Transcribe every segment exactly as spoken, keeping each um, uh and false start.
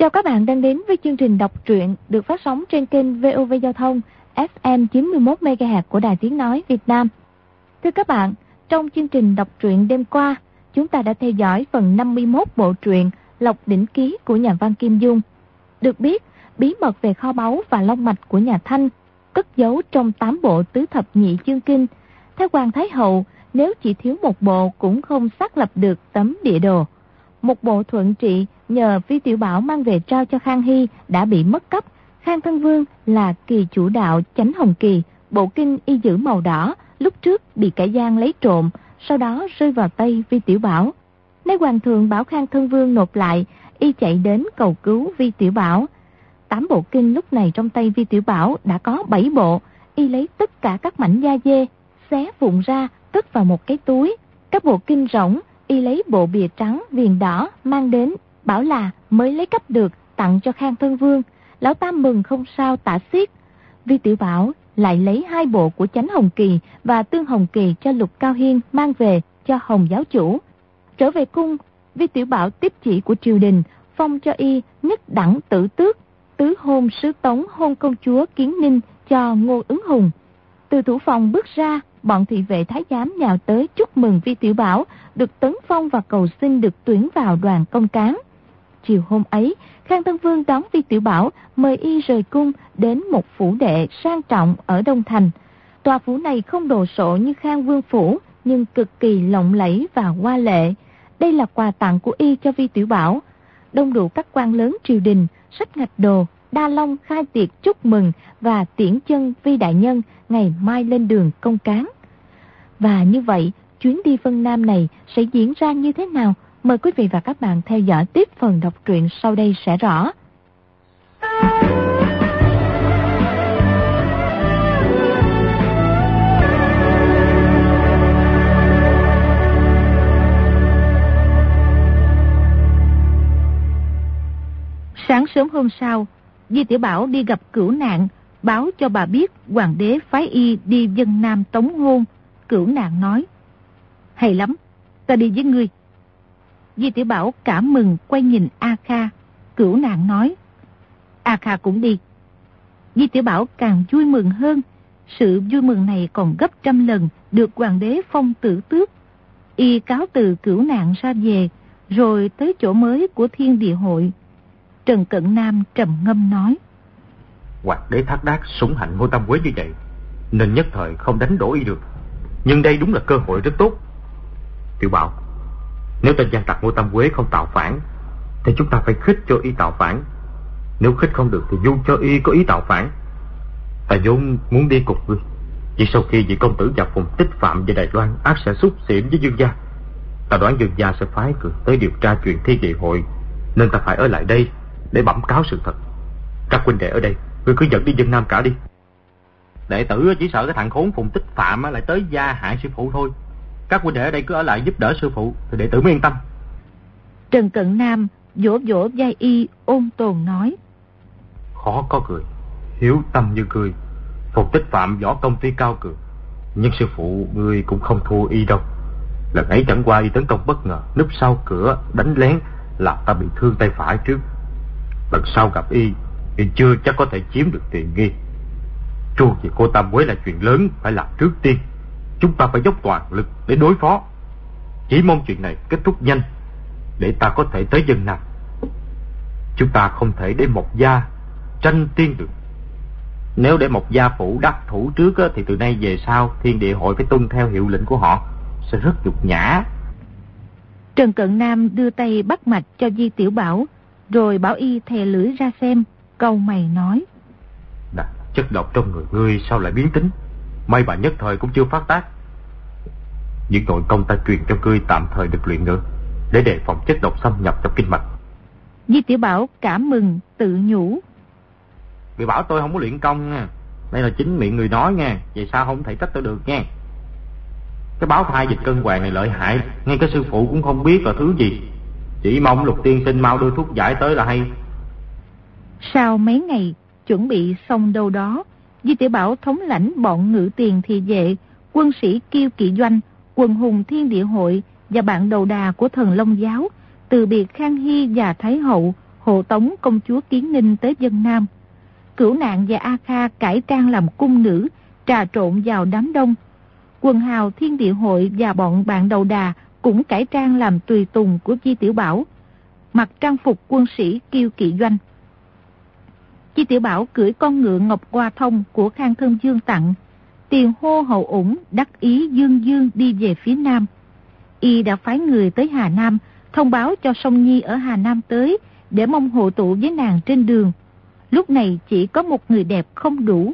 Chào các bạn đang đến với chương trình đọc truyện được phát sóng trên kênh vê o vê Giao thông ép em chín mươi mốt mê ga héc của Đài Tiếng Nói Việt Nam. Thưa các bạn, trong chương trình đọc truyện đêm qua, chúng ta đã theo dõi phần năm mươi mốt bộ truyện Lộc Đỉnh Ký của nhà văn Kim Dung. Được biết, bí mật về kho báu và long mạch của nhà Thanh cất giấu trong tám bộ tứ thập nhị chương kinh. Theo Hoàng Thái Hậu, nếu chỉ thiếu một bộ cũng không xác lập được tấm địa đồ. Một bộ thuận trị nhờ Vi Tiểu Bảo mang về trao cho Khang Hy đã bị mất cắp. Khang Thân Vương là kỳ chủ đạo Chánh Hồng Kỳ, bộ kinh y giữ màu đỏ, lúc trước bị kẻ gian lấy trộm, sau đó rơi vào tay Vi Tiểu Bảo. Nếu Hoàng thượng bảo Khang Thân Vương nộp lại, y chạy đến cầu cứu Vi Tiểu Bảo. Tám bộ kinh lúc này trong tay Vi Tiểu Bảo đã có bảy bộ, y lấy tất cả các mảnh da dê, xé vụn ra, cất vào một cái túi. Các bộ kinh rỗng, y lấy bộ bìa trắng viền đỏ mang đến, bảo là mới lấy cắp được, tặng cho Khang Thân Vương. Lão Tam mừng không sao tả xiết. Vi Tiểu Bảo lại lấy hai bộ của Chánh Hồng Kỳ và Tương Hồng Kỳ cho Lục Cao Hiên mang về cho Hồng giáo chủ. Trở về cung, Vi Tiểu Bảo tiếp chỉ của triều đình, phong cho y nhất đẳng tử tước, tứ hôn sứ tống hôn công chúa Kiến Ninh cho Ngô Ứng Hùng. Từ thủ phòng bước ra, bọn thị vệ thái giám nhào tới chúc mừng Vi Tiểu Bảo được tấn phong và cầu xin được tuyển vào đoàn công cán. Chiều hôm ấy, Khang Thân Vương đón Vi Tiểu Bảo, mời y rời cung đến một phủ đệ sang trọng ở Đông Thành. Tòa phủ này không đồ sộ như Khang Vương phủ, nhưng cực kỳ lộng lẫy và hoa lệ. Đây là quà tặng của y cho Vi Tiểu Bảo. Đông đủ các quan lớn triều đình, sách ngạch đồ, đa long khai tiệc chúc mừng và tiễn chân Vi đại nhân ngày mai lên đường công cán. Và như vậy, chuyến đi Vân Nam này sẽ diễn ra như thế nào? Mời quý vị và các bạn theo dõi tiếp phần đọc truyện sau đây sẽ rõ. Sáng sớm hôm sau, Vi Tiểu Bảo đi gặp Cửu Nạn, báo cho bà biết hoàng đế phái y đi Vân Nam tống hôn. Cửu Nạn nói: hay lắm, ta đi với ngươi. Vi Tiểu Bảo cảm mừng quay nhìn A Kha. Cửu Nạn nói: A Kha cũng đi. Vi Tiểu Bảo càng vui mừng hơn. Sự vui mừng này còn gấp trăm lần được hoàng đế phong tử tước. Y cáo từ Cửu Nạn ra về, rồi tới chỗ mới của Thiên Địa Hội. Trần Cận Nam trầm ngâm nói: Hoàng đế thác đác sủng hạnh Ngô Tam Quế như vậy, nên nhất thời không đánh đổ y được. Nhưng đây đúng là cơ hội rất tốt. Tiểu Bảo, nếu tên gian tặc Ngô Tam Quế không tạo phản, thì chúng ta phải khích cho y tạo phản. Nếu khích không được thì dung cho y có ý tạo phản. Ta vốn muốn đi cùng ngươi, chỉ sau khi vị công tử và Phùng Tích Phạm về Đài Loan ác sẽ xúc xỉm với Dương gia. Ta đoán Dương gia sẽ phái người tới điều tra chuyện Thiên Địa Hội, nên ta phải ở lại đây để bẩm cáo sự thật. Các huynh đệ ở đây, ngươi cứ dẫn đi Vân Nam cả đi. Đệ tử chỉ sợ cái thằng khốn Phùng Tích Phạm lại tới gia hại sư phụ thôi. Các huynh đệ ở đây cứ ở lại giúp đỡ sư phụ thì đệ tử mới yên tâm. Trần Cận Nam vỗ vỗ vai y ôn tồn nói: Khó có người hiếu tâm như ngươi. Phùng Tích Phạm võ công tuy cao cường, nhưng sư phụ ngươi cũng không thua y đâu. Lần ấy chẳng qua y tấn công bất ngờ, núp sau cửa đánh lén, làm ta bị thương tay phải trước. Lần sau gặp y, y chưa chắc có thể chiếm được tiện nghi. Tru về cô Tam Quế là chuyện lớn phải làm trước tiên. Chúng ta phải dốc toàn lực để đối phó. Chỉ mong chuyện này kết thúc nhanh, để ta có thể tới Vân Nam. Chúng ta không thể để Mộc gia tranh tiên được. Nếu để Mộc gia phủ đắc thủ trước thì từ nay về sau Thiên Địa Hội phải tuân theo hiệu lệnh của họ, sẽ rất nhục nhã. Trần Cận Nam đưa tay bắt mạch cho Vi Tiểu Bảo, rồi bảo y thè lưỡi ra xem, cau mày nói: Đã, chất độc trong người ngươi sao lại biến tính? May bà nhất thời cũng chưa phát tác. Những nội công ta truyền cho ngươi tạm thời được luyện nữa, để đề phòng chất độc xâm nhập trong kinh mạch. Vi Tiểu Bảo cảm mừng tự nhủ: Người bảo tôi không có luyện công nha, đây là chính miệng người nói nha, vậy sao không thể trách tôi được nha. Cái báo thai dịch cân hoàng này lợi hại, ngay cái sư phụ cũng không biết là thứ gì. Chỉ mong Lục tiên sinh mau đưa thuốc giải tới là hay. Sau mấy ngày chuẩn bị xong đâu đó, Vi Tiểu Bảo thống lãnh bọn ngự tiền thị vệ, quân sĩ Kiêu Kỵ Doanh, quần hùng Thiên Địa Hội và bạn đầu đà của Thần Long giáo, từ biệt Khang Hy và Thái Hậu, hộ tống công chúa Kiến Ninh tới Vân Nam. Cửu Nạn và A Kha cải trang làm cung nữ, trà trộn vào đám đông. Quần hào Thiên Địa Hội và bọn bạn đầu đà cũng cải trang làm tùy tùng của Chi Tiểu Bảo, mặc trang phục quân sĩ kiêu kỵ doanh. Chi Tiểu Bảo cưỡi con ngựa Ngọc Hoa Thông của Khang Thân Dương tặng, tiền hô hậu ủng, đắc ý dương dương đi về phía Nam. Y đã phái người tới Hà Nam, thông báo cho Song Nhi ở Hà Nam tới, để mong hội tụ với nàng trên đường. Lúc này chỉ có một người đẹp không đủ.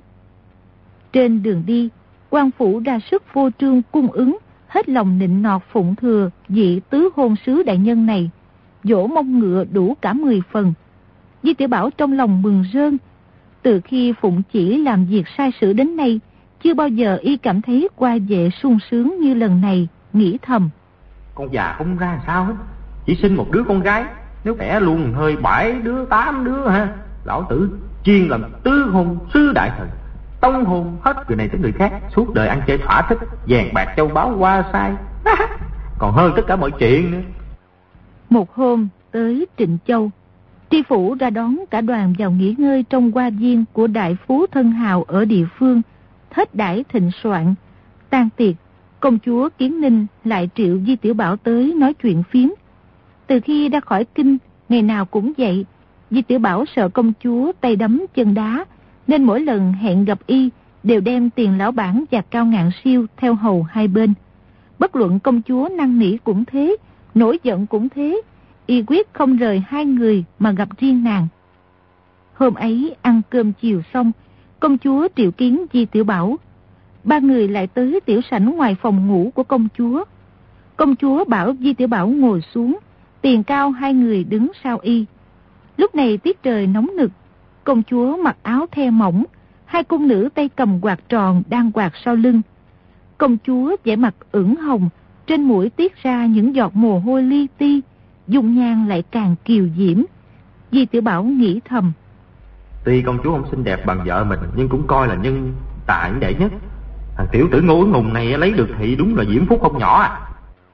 Trên đường đi, quan phủ ra sức vô trương cung ứng, hết lòng nịnh nọt phụng thừa vị tứ hôn sứ đại nhân này, dỗ mông ngựa đủ cả mười phần. Di Tiểu Bảo trong lòng mừng rơn. Từ khi phụng chỉ làm việc sai sử đến nay, chưa bao giờ y cảm thấy qua vệ sung sướng như lần này, nghĩ thầm. Con già không ra sao hết, chỉ sinh một đứa con gái, nếu đẻ luôn hơi bảy đứa tám đứa ha. Lão tử chuyên làm tứ hôn sứ đại thần, tông hôn hết người này tới người khác, suốt đời ăn chơi thỏa thích, vàng bạc châu báu qua sai, còn hơn tất cả mọi chuyện nữa. Một hôm tới Trịnh Châu, tri phủ ra đón cả đoàn vào nghỉ ngơi trong hoa viên của đại phú thân hào ở địa phương, hết đãi thịnh soạn. Tan tiệc, công chúa Kiến Ninh lại triệu Di Tiểu Bảo tới nói chuyện phiếm. Từ khi ra khỏi kinh, ngày nào cũng vậy. Di Tiểu Bảo sợ công chúa tay đấm chân đá, nên mỗi lần hẹn gặp y đều đem Tiền Lão Bản và Cao Ngạn Siêu theo hầu hai bên. Bất luận công chúa năn nỉ cũng thế, nổi giận cũng thế, y quyết không rời hai người mà gặp riêng nàng. Hôm ấy ăn cơm chiều xong, công chúa triệu kiến Di Tiểu Bảo. Ba người lại tới tiểu sảnh ngoài phòng ngủ của công chúa. Công chúa bảo Di Tiểu Bảo ngồi xuống, Tiền Cao hai người đứng sau y. Lúc này tiết trời nóng nực, công chúa mặc áo the mỏng, hai cung nữ tay cầm quạt tròn đang quạt sau lưng. Công chúa vẻ mặt ửng hồng, trên mũi tiết ra những giọt mồ hôi li ti, dung nhan lại càng kiều diễm. Di Tiểu Bảo nghĩ thầm. Tuy công chúa không xinh đẹp bằng vợ mình, nhưng cũng coi là nhân tài đệ nhất. Thằng tiểu tử Ngô Ứng Hùng này lấy được thì đúng là diễm phúc không nhỏ à.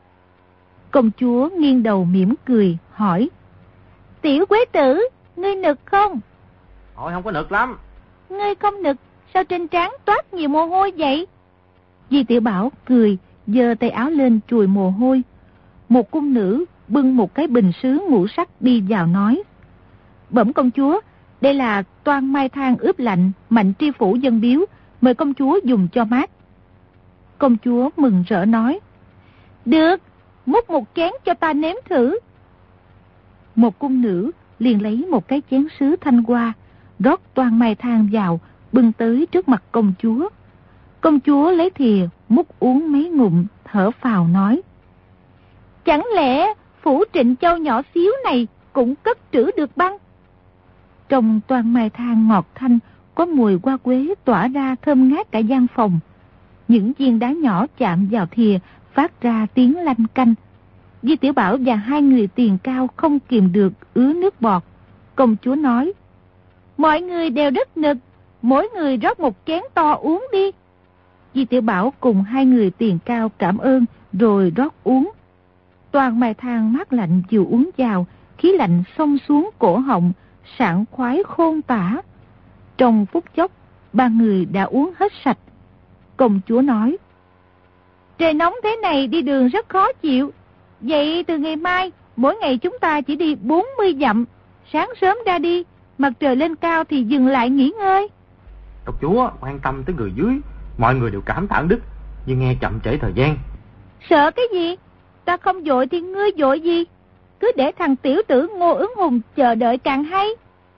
Công chúa nghiêng đầu mỉm cười, hỏi. Tiểu quế tử, ngươi nực không? Thôi không có nực lắm. Ngươi không nực, sao trên trán toát nhiều mồ hôi vậy? Di Tiểu Bảo cười, giơ tay áo lên chùi mồ hôi. Một cung nữ bưng một cái bình sứ ngũ sắc đi vào nói. Bẩm công chúa, đây là toan mai thang ướp lạnh Mạnh tri phủ dân biếu, mời công chúa dùng cho mát. Công chúa mừng rỡ nói. Được, múc một chén cho ta nếm thử. Một cung nữ liền lấy một cái chén sứ thanh hoa, rót toan mai thang vào, bưng tới trước mặt công chúa. Công chúa lấy thìa múc uống mấy ngụm, thở phào nói. Chẳng lẽ phủ Trịnh Châu nhỏ xíu này cũng cất trữ được băng? Trong toan mai thang ngọt thanh, có mùi hoa quế tỏa ra thơm ngát cả gian phòng. Những viên đá nhỏ chạm vào thìa phát ra tiếng lanh canh. Di Tiểu Bảo và hai người Tiền Cao không kìm được ứa nước bọt. Công chúa nói. Mọi người đều rất nực, mỗi người rót một chén to uống đi. Di Tiểu Bảo cùng hai người Tiền Cao cảm ơn rồi rót uống. Toàn mai thang mát lạnh vừa uống vào, khí lạnh xông xuống cổ họng, sảng khoái khôn tả. Trong phút chốc, ba người đã uống hết sạch. Công chúa nói. Trời nóng thế này đi đường rất khó chịu. Vậy từ ngày mai, mỗi ngày chúng ta chỉ đi bốn mươi dặm. Sáng sớm ra đi, mặt trời lên cao thì dừng lại nghỉ ngơi. Công chúa quan tâm tới người dưới, mọi người đều cảm thán đức, nhưng nghe chậm trễ thời gian. Sợ cái gì? Ta không vội thì ngươi vội gì? Cứ để thằng tiểu tử Ngô Ứng Hùng chờ đợi càng hay.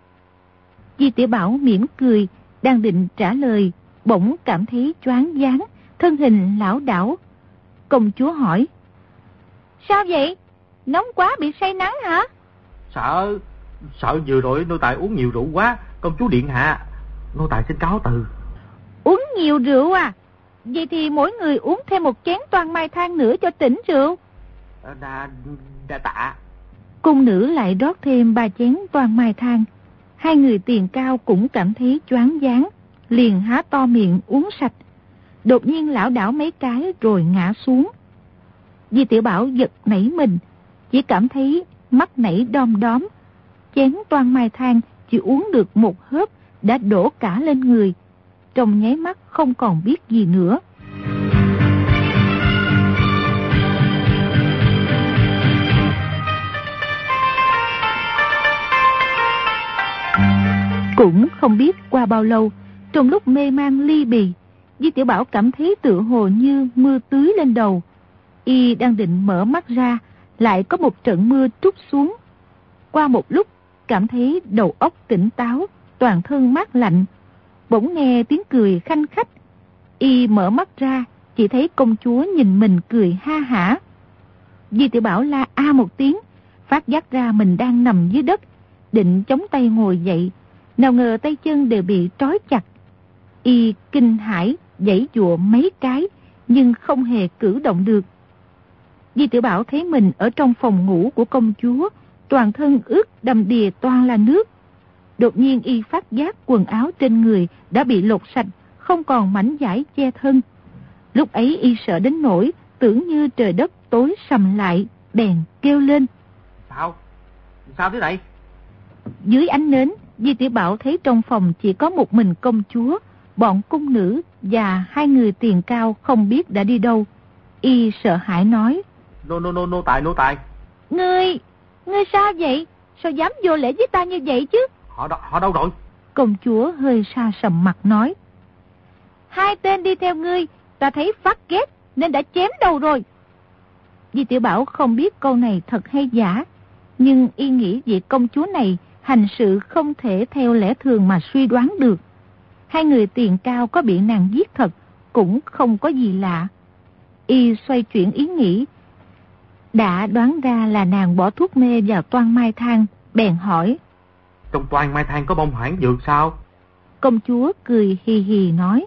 Di Tiểu Bảo mỉm cười, đang định trả lời, bỗng cảm thấy choáng váng, thân hình lảo đảo. Công chúa hỏi. Sao vậy? Nóng quá bị say nắng hả? Sợ, sợ vừa rồi nô tài uống nhiều rượu quá, công chúa điện hạ. Nô tài xin cáo từ. Uống nhiều rượu à? Vậy thì mỗi người uống thêm một chén toan mai thang nữa cho tỉnh rượu. Đa, đa tạ. Cung nữ lại rót thêm ba chén toan mai thang. Hai người Tiền Cao cũng cảm thấy choáng váng, liền há to miệng uống sạch. Đột nhiên lảo đảo mấy cái rồi ngã xuống. Di Tiểu Bảo giật nảy mình, chỉ cảm thấy mắt nảy đom đóm, chén toan mai thang chỉ uống được một hớp đã đổ cả lên người. Trong nháy mắt không còn biết gì nữa. Cũng không biết qua bao lâu, trong lúc mê man ly bì, Di Tiểu Bảo cảm thấy tựa hồ như mưa tưới lên đầu. Y đang định mở mắt ra, lại có một trận mưa trút xuống. Qua một lúc, cảm thấy đầu óc tỉnh táo, toàn thân mát lạnh. Bỗng nghe tiếng cười khanh khách. Y mở mắt ra, chỉ thấy công chúa nhìn mình cười ha hả. Di Tiểu Bảo la a một tiếng, phát giác ra mình đang nằm dưới đất, định chống tay ngồi dậy. Nào ngờ tay chân đều bị trói chặt. Y kinh hãi giãy giụa mấy cái, nhưng không hề cử động được. Di Tiểu Bảo thấy mình ở trong phòng ngủ của công chúa, toàn thân ướt đầm đìa toàn là nước. Đột nhiên y phát giác quần áo trên người đã bị lột sạch, không còn mảnh vải che thân. Lúc ấy y sợ đến nỗi tưởng như trời đất tối sầm lại, bèn kêu lên. Sao? Sao thế này? Dưới ánh nến, Di Tiểu Bảo thấy trong phòng chỉ có một mình công chúa, bọn cung nữ và hai người tiền cao không biết đã đi đâu. Y sợ hãi nói. Nô nô nô nô tài nô tài. Ngươi, ngươi sao vậy? Sao dám vô lễ với ta như vậy chứ? Họ đâu, họ đâu rồi? Công chúa hơi sa sầm mặt nói. Hai tên đi theo ngươi, ta thấy phát ghét nên đã chém đầu rồi. Di Tiểu Bảo không biết câu này thật hay giả, nhưng y nghĩ vị công chúa này hành sự không thể theo lẽ thường mà suy đoán được. Hai người tiền cao có bị nàng giết thật cũng không có gì lạ. Y xoay chuyển ý nghĩ, đã đoán ra là nàng bỏ thuốc mê vào toan mai thang, bèn hỏi. Trong toan mai thang có bông hoảng dược sao? Công chúa cười hì hì nói.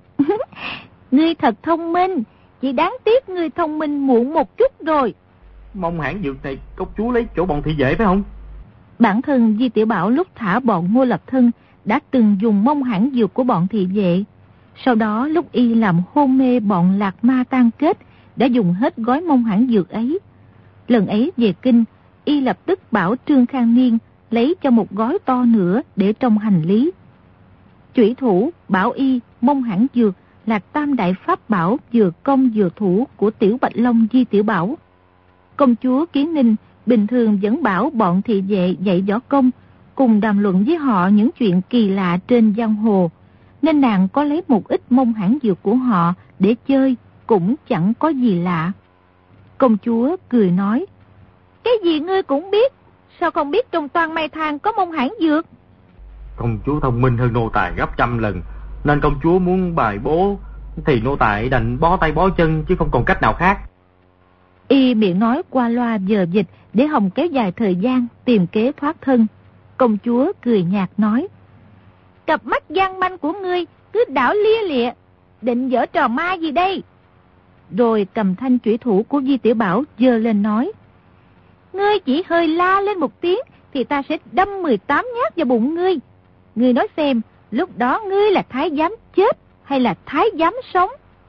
Ngươi thật thông minh, chỉ đáng tiếc ngươi thông minh muộn một chút rồi. Mông hãng dược này công chúa lấy chỗ bọn thị vệ phải không? Bản thân Di Tiểu Bảo lúc thả bọn Ngô Lập Thân đã từng dùng mông hãng dược của bọn thị vệ. Sau đó lúc y làm hôn mê bọn Lạc Ma tan kết, đã dùng hết gói mông hãng dược ấy. Lần ấy về kinh, y lập tức bảo Trương Khang Niên lấy cho một gói to nữa để trong hành lý. Chủy thủ bảo y mông hãng dược là tam đại pháp bảo vừa công vừa thủ của Tiểu Bạch Long Di Tiểu Bảo. Công chúa Kiến Ninh bình thường vẫn bảo bọn thị vệ dạy võ công, cùng đàm luận với họ những chuyện kỳ lạ trên giang hồ, nên nàng có lấy một ít mông hãng dược của họ để chơi cũng chẳng có gì lạ. Công chúa cười nói. Cái gì ngươi cũng biết, sao không biết trong toan mai thang có mông hãng dược? Công chúa thông minh hơn nô tài gấp trăm lần, nên công chúa muốn bài bố thì nô tài đành bó tay bó chân chứ không còn cách nào khác. Y miệng nói qua loa vờ dịch để hòng kéo dài thời gian tìm kế thoát thân. Công chúa cười nhạt nói. Cặp mắt gian manh của ngươi cứ đảo lia lịa, định giở trò ma gì đây? Rồi cầm thanh chủy thủ của Di Tiểu Bảo giơ lên nói. Ngươi chỉ hơi la lên một tiếng thì ta sẽ đâm mười tám nhát vào bụng ngươi. Ngươi nói xem, lúc đó ngươi là thái giám chết hay là thái giám sống?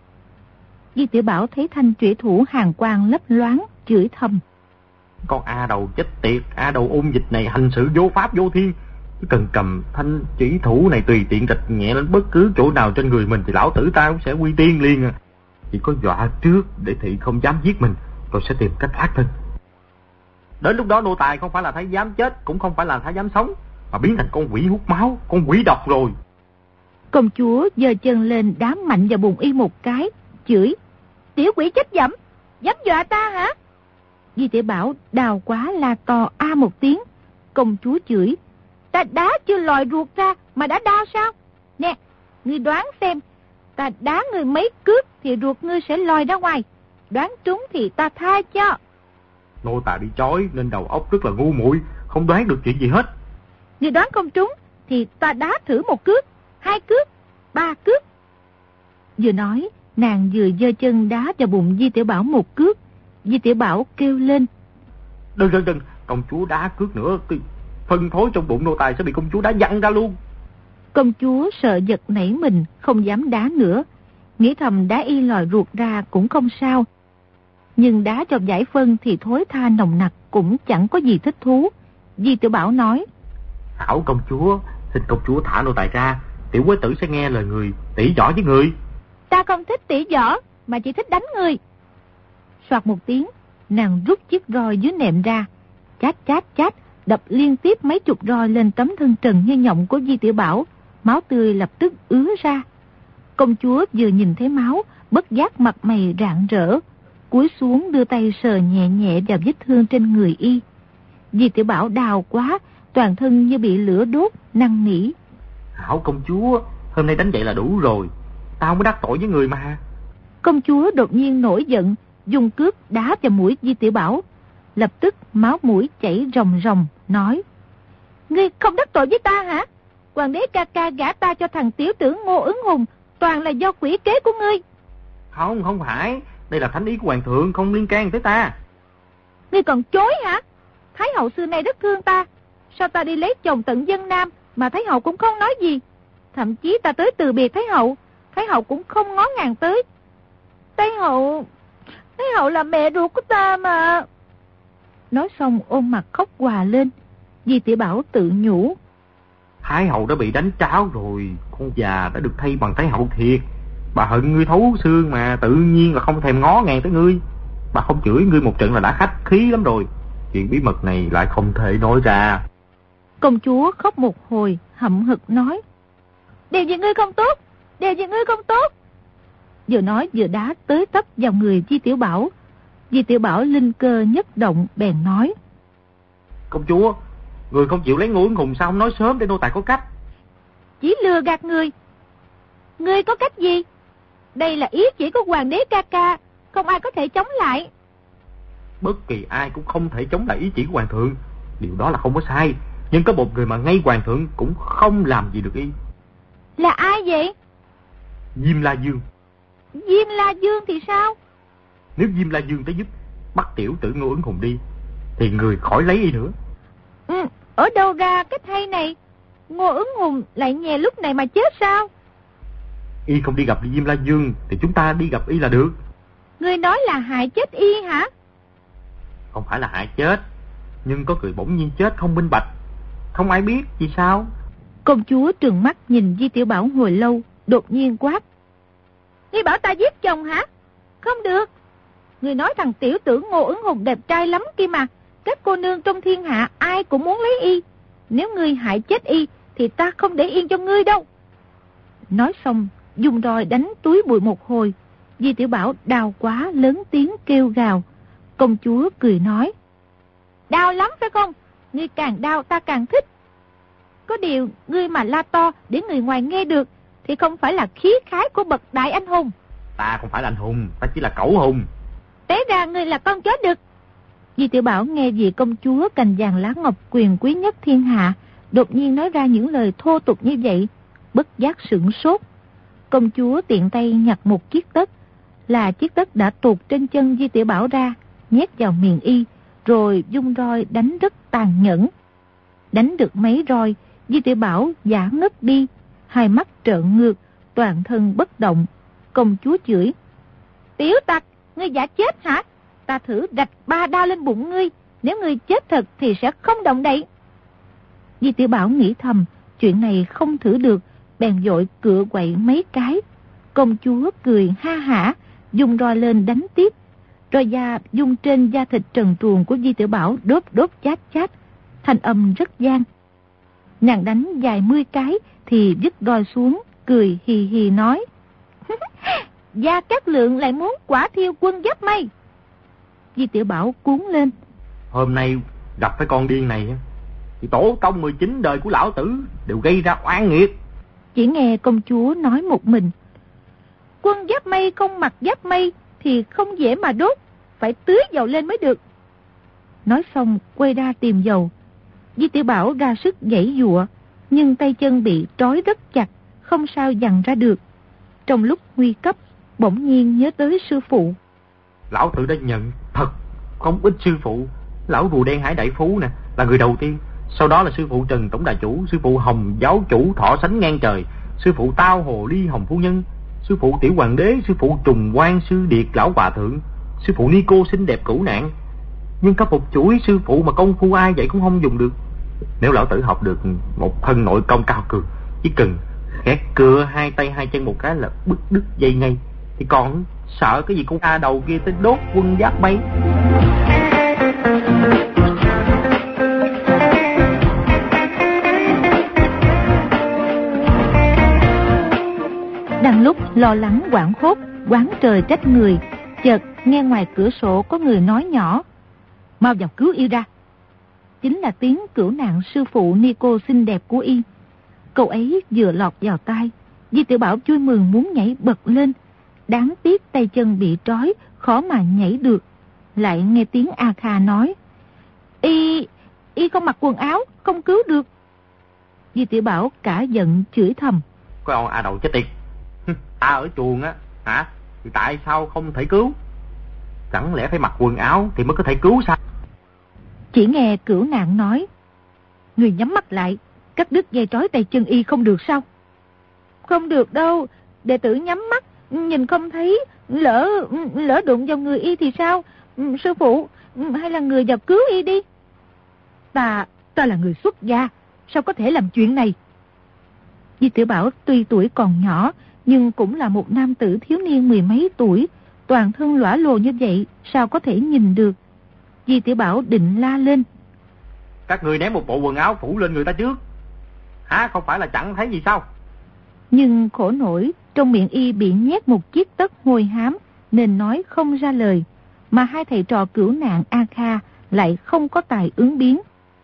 Di Tiểu Bảo thấy thanh chủy thủ hàn quang lấp loáng, chửi thầm. Con A đầu chết tiệt, A đầu ôn dịch này hành sự vô pháp vô thiên. Chỉ cần cầm thanh chủy thủ này tùy tiện rạch nhẹ lên bất cứ chỗ nào trên người mình thì lão tử ta cũng sẽ quy tiên liền à. Chỉ có dọa trước để thị không dám giết mình, rồi sẽ tìm cách thoát thân. Đến lúc đó nô tài không phải là thái giám chết, cũng không phải là thái giám sống, mà biến thành con quỷ hút máu, con quỷ độc rồi. Công chúa giơ chân lên đá mạnh vào bụng y một cái, chửi. Tiểu quỷ chết dẫm, dám dọa ta hả? Di Tiểu Bảo đào quá la to a một tiếng. Công chúa chửi. Ta đá chưa lòi ruột ra mà đã đau sao? Nè, ngươi đoán xem, ta đá ngươi mấy cước thì ruột ngươi sẽ lòi ra ngoài. Đoán trúng thì ta tha cho. Nô tài bị chói nên đầu óc rất là ngu muội, không đoán được chuyện gì hết. Ngươi đoán không trúng thì ta đá thử một cước, hai cước, ba cước. Vừa nói, nàng vừa giơ chân đá vào bụng Di Tiểu Bảo một cước. Di Tiểu Bảo kêu lên. Đừng đừng đừng, công chúa đá cước nữa, phân thối trong bụng nô tài sẽ bị công chúa đá văng ra luôn. Công chúa sợ giật nảy mình, không dám đá nữa. Nghĩ thầm đá y lòi ruột ra cũng không sao. Nhưng đá cho giải phân thì thối tha nồng nặc cũng chẳng có gì thích thú. Di Tiểu Bảo nói. Hảo công chúa, xin công chúa thả nô tài ra, tiểu quế tử sẽ nghe lời người, tỉ võ với người. Ta không thích tỉ võ, mà chỉ thích đánh người. Soạt một tiếng, nàng rút chiếc roi dưới nệm ra, chát chát chát, đập liên tiếp mấy chục roi lên tấm thân trần như nhộng của Di Tiểu Bảo, máu tươi lập tức ứa ra. Công chúa vừa nhìn thấy máu, bất giác mặt mày rạng rỡ, cúi xuống đưa tay sờ nhẹ nhẹ vào vết thương trên người y. Di Tiểu Bảo đau quá, toàn thân như bị lửa đốt, năn nỉ. Hảo công chúa, hôm nay đánh vậy là đủ rồi, tao mới đắc tội với người mà. Công chúa đột nhiên nổi giận, dùng cước đá vào mũi Di Tiểu Bảo. Lập tức máu mũi chảy ròng ròng, nói: Ngươi không đắc tội với ta hả? Hoàng đế ca ca gả ta cho thằng tiểu tử Ngô Ứng Hùng, toàn là do quỷ kế của ngươi. Không, không phải, đây là thánh ý của hoàng thượng, không liên can tới ta. Ngươi còn chối hả? Thái hậu xưa nay rất thương ta, sao ta đi lấy chồng tận dân Nam mà Thái hậu cũng không nói gì. Thậm chí ta tới từ biệt Thái hậu, Thái hậu cũng không ngó ngàng tới. Thái hậu, Thái hậu là mẹ ruột của ta mà. Nói xong ôm mặt khóc òa lên. Di Tiểu Bảo tự nhủ: Thái hậu đã bị đánh tráo rồi, con già đã được thay bằng Thái hậu thiệt. Bà hận ngươi thấu xương mà, tự nhiên là không thèm ngó ngàng tới ngươi. Bà không chửi ngươi một trận là đã khách khí lắm rồi. Chuyện bí mật này lại không thể nói ra. Công chúa khóc một hồi, hậm hực nói: Điều gì ngươi không tốt, điều gì ngươi không tốt. Vừa nói vừa đá tới tấp vào người Di Tiểu Bảo. Di Tiểu Bảo linh cơ nhất động, bèn nói: Công chúa, người không chịu lấy Ngô Ứng Hùng sao không nói sớm để nô tài có cách? Chỉ lừa gạt người. Ngươi có cách gì? Đây là ý chỉ của hoàng đế ca ca, không ai có thể chống lại. Bất kỳ ai cũng không thể chống lại ý chỉ của hoàng thượng, điều đó là không có sai. Nhưng có một người mà ngay hoàng thượng cũng không làm gì được y. Là ai vậy? Diêm La Dương. Diêm La Dương thì sao? Nếu Diêm La Dương tới giúp bắt tiểu tử Ngô Ứng Hùng đi, thì người khỏi lấy y nữa. Ừ, ở đâu ra cách hay này? Ngô Ứng Hùng lại nhè lúc này mà chết sao? Y không đi gặp Diêm La Dương thì chúng ta đi gặp y là được. Ngươi nói là hại chết y hả? Không phải là hại chết, nhưng có người bỗng nhiên chết không minh bạch, không ai biết vì sao. Công chúa trừng mắt nhìn Di Tiểu Bảo hồi lâu, đột nhiên quát: Ngươi bảo ta giết chồng hả? Không được. Ngươi nói thằng tiểu tử Ngô Ứng Hùng đẹp trai lắm kia mà, các cô nương trong thiên hạ ai cũng muốn lấy y. Nếu ngươi hại chết y thì ta không để yên cho ngươi đâu. Nói xong dùng roi đánh túi bụi một hồi. Di Tiểu Bảo đau quá, lớn tiếng kêu gào. Công chúa cười nói: Đau lắm phải không? Ngươi càng đau ta càng thích. Có điều ngươi mà la to để người ngoài nghe được thì không phải là khí khái của bậc đại anh hùng. Ta không phải là anh hùng, ta chỉ là cẩu hùng. Té ra ngươi là con chó đực. Di Tiểu Bảo nghe vị công chúa cành vàng lá ngọc quyền quý nhất thiên hạ đột nhiên nói ra những lời thô tục như vậy, bất giác sửng sốt. Công chúa tiện tay nhặt một chiếc tất, là chiếc tất đã tuột trên chân Di Tiểu Bảo ra, nhét vào miệng y, rồi dung roi đánh rất tàn nhẫn. Đánh được mấy roi, Di Tiểu Bảo giả ngất đi, hai mắt trợn ngược, toàn thân bất động. Công chúa chửi: Tiểu tặc, ngươi giả chết hả? Ta thử rạch ba đao lên bụng ngươi, nếu ngươi chết thật thì sẽ không động đậy. Di Tiểu Bảo nghĩ thầm, chuyện này không thử được, bèn vội cựa quậy mấy cái. Công chúa cười ha hả, dùng roi lên đánh tiếp. Roi da dung trên da thịt trần truồng của Di Tiểu Bảo đốt đốt chát chát, thanh âm rất gian. Nàng đánh vài mươi cái thì vứt roi xuống, cười hì hì nói: Gia Cát Lượng lại muốn quả thiêu quân Giáp Mây. Di Tiểu Bảo cuốn lên: Hôm nay gặp phải con điên này thì tổ tông mười chín đời của lão tử đều gây ra oan nghiệt. Chỉ nghe công chúa nói một mình: Quân Giáp Mây không mặc giáp mây thì không dễ mà đốt, phải tưới dầu lên mới được. Nói xong quay ra tìm dầu. Di Tiểu Bảo ra sức giãy giụa, nhưng tay chân bị trói rất chặt, không sao dằn ra được. Trong lúc nguy cấp, bỗng nhiên nhớ tới sư phụ. Lão tử đã nhận thật không ít sư phụ. Lão rùa đen Hải Đại Phú nè là người đầu tiên, sau đó là sư phụ Trần Tổng Đà Chủ, sư phụ Hồng Giáo Chủ Thọ Sánh Ngang Trời, sư phụ Tao Hồ Ly Hồng Phu Nhân, sư phụ Tiểu Hoàng Đế, sư phụ Trùng Quan Sư Điệt Lão Hòa Thượng, sư phụ Ni Cô xinh đẹp cửu nạn. Nhưng có một chuỗi sư phụ mà công phu ai vậy cũng không dùng được. Nếu lão tử học được một thân nội công cao cường, chỉ cần khẽ cựa hai tay hai chân một cái là bứt đứt dây ngay, thì còn sợ cái gì con A đầu kia tới đốt quân giáp bay. Đang lúc lo lắng hoảng hốt, oán trời trách người, chợt nghe ngoài cửa sổ có người nói nhỏ: "Mau vào cứu y ra." Chính là tiếng cửu nạn sư phụ Nico xinh đẹp của y. Câu ấy vừa lọt vào tai, Di Tiểu Bảo vui mừng muốn nhảy bật lên. Đáng tiếc tay chân bị trói, khó mà nhảy được. Lại nghe tiếng A Kha nói: Y, y không mặc quần áo, không cứu được. Di Tiểu Bảo cả giận chửi thầm: Cái ông A đầu chết tiệt, ta ở chuồng á, hả? Thì tại sao không thể cứu? Chẳng lẽ phải mặc quần áo thì mới có thể cứu sao? Chỉ nghe cửu nạn nói: Người nhắm mắt lại, cắt đứt dây trói tay chân y không được sao? Không được đâu, đệ tử nhắm mắt, nhìn không thấy, lỡ lỡ đụng vào người y thì sao? Sư phụ, hay là người vào cứu y đi. Ta, ta là người xuất gia, sao có thể làm chuyện này? Di Tiểu Bảo tuy tuổi còn nhỏ, nhưng cũng là một nam tử thiếu niên mười mấy tuổi, toàn thân lõa lồ như vậy, sao có thể nhìn được? Di Tiểu Bảo định la lên: Các người ném một bộ quần áo phủ lên người ta trước, hả? Không phải là chẳng thấy gì sao? Nhưng khổ nổi, trong miệng y bị nhét một chiếc tất hôi hám, nên nói không ra lời, mà hai thầy trò cửu nạn A Kha lại không có tài ứng biến.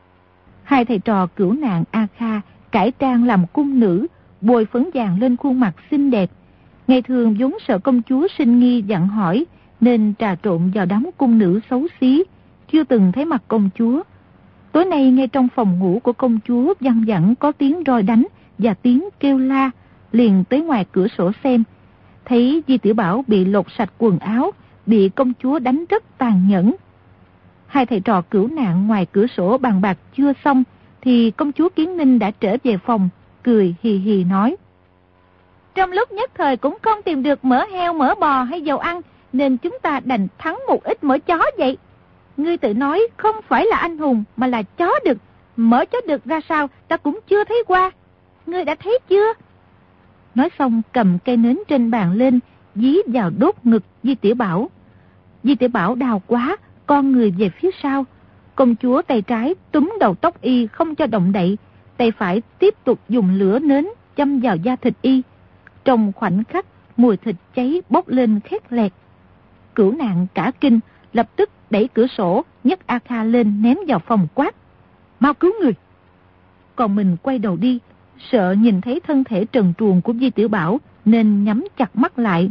Hai thầy trò cửu nạn A Kha cải trang làm cung nữ, bôi phấn vàng lên khuôn mặt xinh đẹp. Ngày thường vốn sợ công chúa sinh nghi dặn hỏi, nên trà trộn vào đám cung nữ xấu xí, chưa từng thấy mặt công chúa. Tối nay ngay trong phòng ngủ của công chúa văng vẳng có tiếng roi đánh và tiếng kêu la, liền tới ngoài cửa sổ xem. Thấy Di Tiểu Bảo bị lột sạch quần áo, bị công chúa đánh rất tàn nhẫn. Hai thầy trò cửu nạn ngoài cửa sổ bàn bạc chưa xong, thì công chúa Kiến Ninh đã trở về phòng, cười hì hì nói: Trong lúc nhất thời cũng không tìm được mỡ heo, mỡ bò hay dầu ăn, nên chúng ta đành thắng một ít mỡ chó vậy. Ngươi tự nói không phải là anh hùng mà là chó đực, mỡ chó đực ra sao ta cũng chưa thấy qua. Ngươi đã thấy chưa? Nói xong cầm cây nến trên bàn lên, dí vào đốt ngực Di Tiểu Bảo. Di Tiểu Bảo đau quá, con người về phía sau. Công chúa tay trái túm đầu tóc y không cho động đậy, tay phải tiếp tục dùng lửa nến châm vào da thịt y. Trong khoảnh khắc, mùi thịt cháy bốc lên khét lẹt. Cửu nạn cả kinh, lập tức đẩy cửa sổ, nhấc A Kha lên ném vào phòng quát: Mau cứu người! Còn mình quay đầu đi, sợ nhìn thấy thân thể trần truồng của Di Tiểu Bảo nên nhắm chặt mắt lại.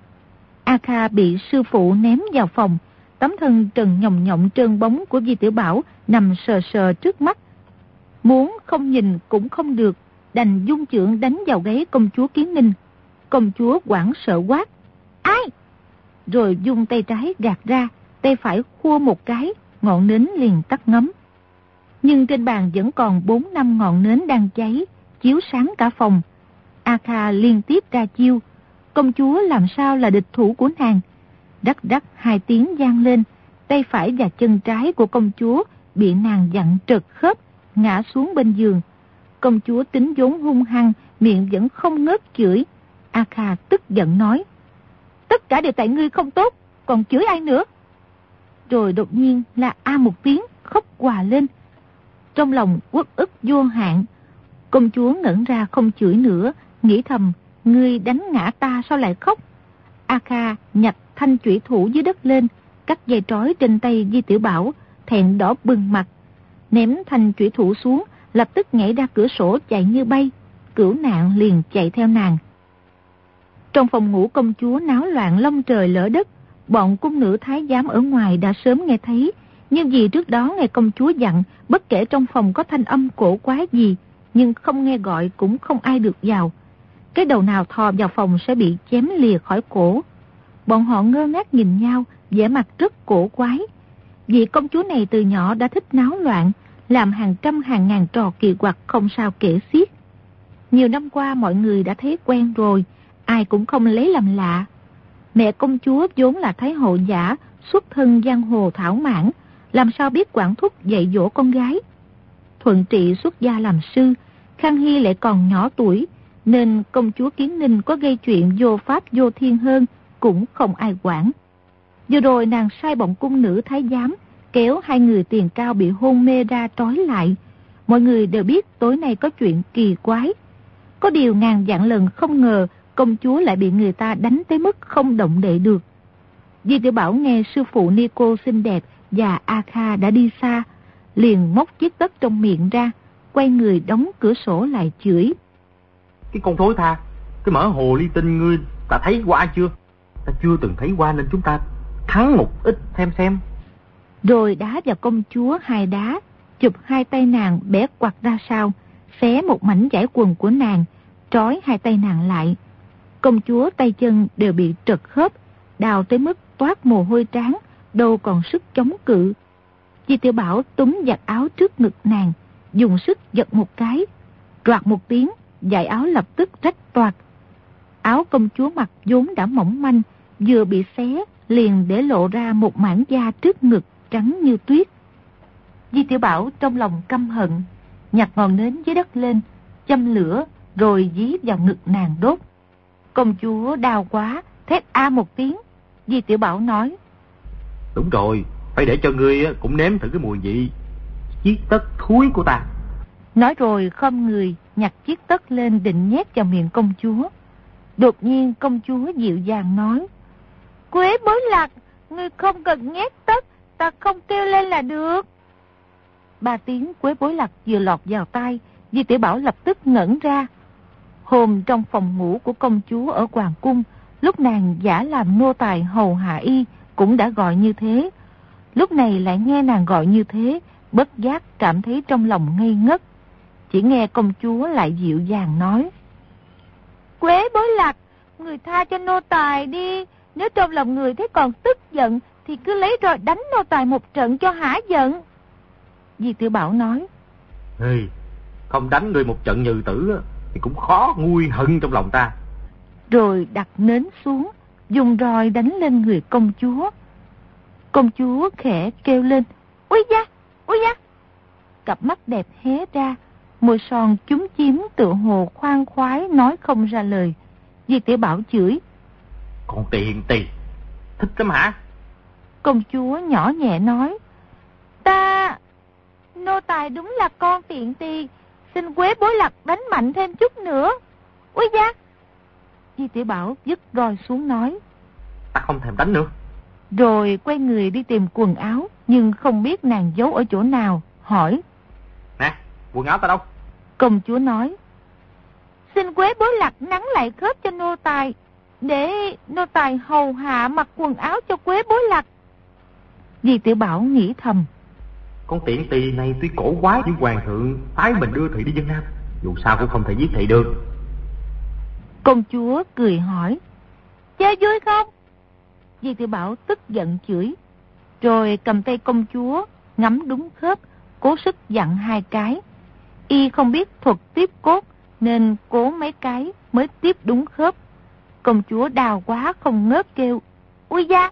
A Kha bị sư phụ ném vào phòng, tấm thân trần nhồng nhộng trơn bóng của Di Tiểu Bảo nằm sờ sờ trước mắt. Muốn không nhìn cũng không được, đành dung chưởng đánh vào gáy công chúa Kiến Ninh. Công chúa hoảng sợ quát: Ai? Rồi dung tay trái gạt ra, tay phải khua một cái, ngọn nến liền tắt ngấm. Nhưng trên bàn vẫn còn bốn năm ngọn nến đang cháy, chiếu sáng cả phòng. A Kha liên tiếp ra chiêu, công chúa làm sao là địch thủ của nàng. Đắc đắc hai tiếng vang lên, tay phải và chân trái của công chúa bị nàng dặn trật khớp, ngã xuống bên giường. Công chúa tính vốn hung hăng, miệng vẫn không ngớt chửi. A Kha tức giận nói: Tất cả đều tại ngươi không tốt, còn chửi ai nữa? Rồi đột nhiên là a một tiếng, khóc òa lên. Trong lòng uất ức vô hạn. Công chúa ngẩn ra không chửi nữa, nghĩ thầm: Ngươi đánh ngã ta sao lại khóc? A Kha nhặt thanh chủy thủ dưới đất lên, cắt dây trói trên tay Di Tiểu Bảo, thẹn đỏ bừng mặt, ném thanh chủy thủ xuống, lập tức nhảy ra cửa sổ chạy như bay. Cửu nạn liền chạy theo nàng. Trong phòng ngủ công chúa náo loạn long trời lỡ đất. Bọn cung nữ thái giám ở ngoài đã sớm nghe thấy, nhưng vì trước đó nghe công chúa dặn, bất kể trong phòng có thanh âm cổ quái gì, nhưng không nghe gọi cũng không ai được vào. Cái đầu nào thò vào phòng sẽ bị chém lìa khỏi cổ. Bọn họ ngơ ngác nhìn nhau, vẻ mặt rất cổ quái. Vì công chúa này từ nhỏ đã thích náo loạn, làm hàng trăm hàng ngàn trò kỳ quặc không sao kể xiết. Nhiều năm qua mọi người đã thấy quen rồi, ai cũng không lấy làm lạ. Mẹ công chúa vốn là thái hậu giả, xuất thân giang hồ thảo mãn, làm sao biết quản thúc dạy dỗ con gái. thuận trị xuất gia làm sư, Khang Hy lại còn nhỏ tuổi, nên công chúa Kiến Ninh có gây chuyện vô pháp vô thiên hơn, cũng không ai quản. Vừa rồi nàng sai bọn cung nữ thái giám, kéo hai người tiền cao bị hôn mê ra trói lại. Mọi người đều biết tối nay có chuyện kỳ quái. Có điều ngàn vạn lần không ngờ công chúa lại bị người ta đánh tới mức không động đậy được. Di Tiểu Bảo nghe sư phụ Nico xinh đẹp và A Kha đã đi xa, liền móc chiếc tất trong miệng ra, quay người đóng cửa sổ lại chửi. Cái con thối tha, cái mỡ hồ ly tinh ngươi ta thấy qua chưa? Ta chưa từng thấy qua nên chúng ta thắng một ít xem xem. Rồi đá vào công chúa hai đá, chụp hai tay nàng bẻ quặt ra sau, xé một mảnh vải quần của nàng, trói hai tay nàng lại. Công chúa tay chân đều bị trật khớp, đau tới mức toát mồ hôi trán, đâu còn sức chống cự. Di Tiểu Bảo túm giặt áo trước ngực nàng, dùng sức giật một cái, đoạt một tiếng, dải áo lập tức rách toạc. Áo công chúa mặc vốn đã mỏng manh, vừa bị xé liền để lộ ra một mảng da trước ngực trắng như tuyết. Di Tiểu Bảo trong lòng căm hận, nhặt ngọn nến dưới đất lên, châm lửa rồi dí vào ngực nàng đốt. Công chúa đau quá, thét a một tiếng. Di Tiểu Bảo nói: Đúng rồi, phải để cho ngươi cũng nếm thử cái mùi vị chiếc tất thúi của ta. Nói rồi khom người nhặt chiếc tất lên định nhét vào miệng công chúa. Đột nhiên công chúa dịu dàng nói: Quế Bối Lạc, ngươi không cần nhét tất, ta không kêu lên là được. Ba tiếng Quế Bối Lạc vừa lọt vào tai, Di Tiểu Bảo lập tức ngẩn ra. Hôm trong phòng ngủ của công chúa ở hoàng cung, lúc nàng giả làm nô tài hầu hạ y cũng đã gọi như thế. Lúc này lại nghe nàng gọi như thế, bất giác cảm thấy trong lòng ngây ngất. Chỉ nghe công chúa lại dịu dàng nói: Quế Bối Lạc, người tha cho nô tài đi. Nếu trong lòng người thấy còn tức giận thì cứ lấy roi đánh nô tài một trận cho hả giận. Di Tiểu Bảo nói: Ê, không đánh người một trận nhừ tử thì cũng khó nguôi hận trong lòng ta. Rồi đặt nến xuống, dùng roi đánh lên người công chúa. Công chúa khẽ kêu lên: Úi da, úi da. Cặp mắt đẹp hé ra, môi son chúm chím tựa hồ khoan khoái nói không ra lời. Di Tiểu Bảo chửi: Con tiện tì, thích lắm hả? Công chúa nhỏ nhẹ nói: Ta, nô tài đúng là con tiện tì, xin Quế Bối Lạc đánh mạnh thêm chút nữa. Úi da. Di Tiểu Bảo dứt roi xuống nói: Ta không thèm đánh nữa. Rồi quay người đi tìm quần áo, nhưng không biết nàng giấu ở chỗ nào, hỏi: Nè, quần áo ta đâu? Công chúa nói: Xin Quế Bối Lạc nắn lại khớp cho nô tài, để nô tài hầu hạ mặc quần áo cho Quế Bối Lạc. Di Tiểu Bảo nghĩ thầm: Con tiện tỳ này tuy cổ quái nhưng hoàng thượng phái mình đưa thị đi Vân Nam, dù sao cũng không thể giết thị được. Công chúa cười hỏi: Chơi vui không? Di Tiểu Bảo tức giận chửi, rồi cầm tay công chúa ngắm đúng khớp, cố sức dặn hai cái. Y không biết thuật tiếp cốt nên cố mấy cái mới tiếp đúng khớp. Công chúa đau quá không ngớt kêu: Ui da.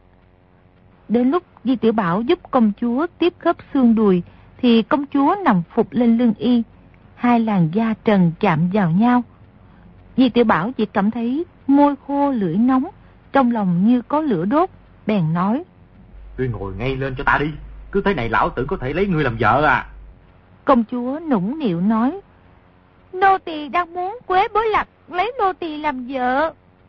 Đến lúc Di Tiểu Bảo giúp công chúa tiếp khớp xương đùi thì công chúa nằm phục lên lưng y, hai làn da trần chạm vào nhau. Di Tiểu Bảo chỉ cảm thấy môi khô lưỡi nóng, trong lòng như có lửa đốt, bèn nói: Ngươi ngồi ngay lên cho ta đi, cứ thế này lão tử có thể lấy ngươi làm vợ à? Công chúa nũng nịu nói: Nô tỳ đang muốn Quế Bối Lạc lấy nô tỳ làm vợ.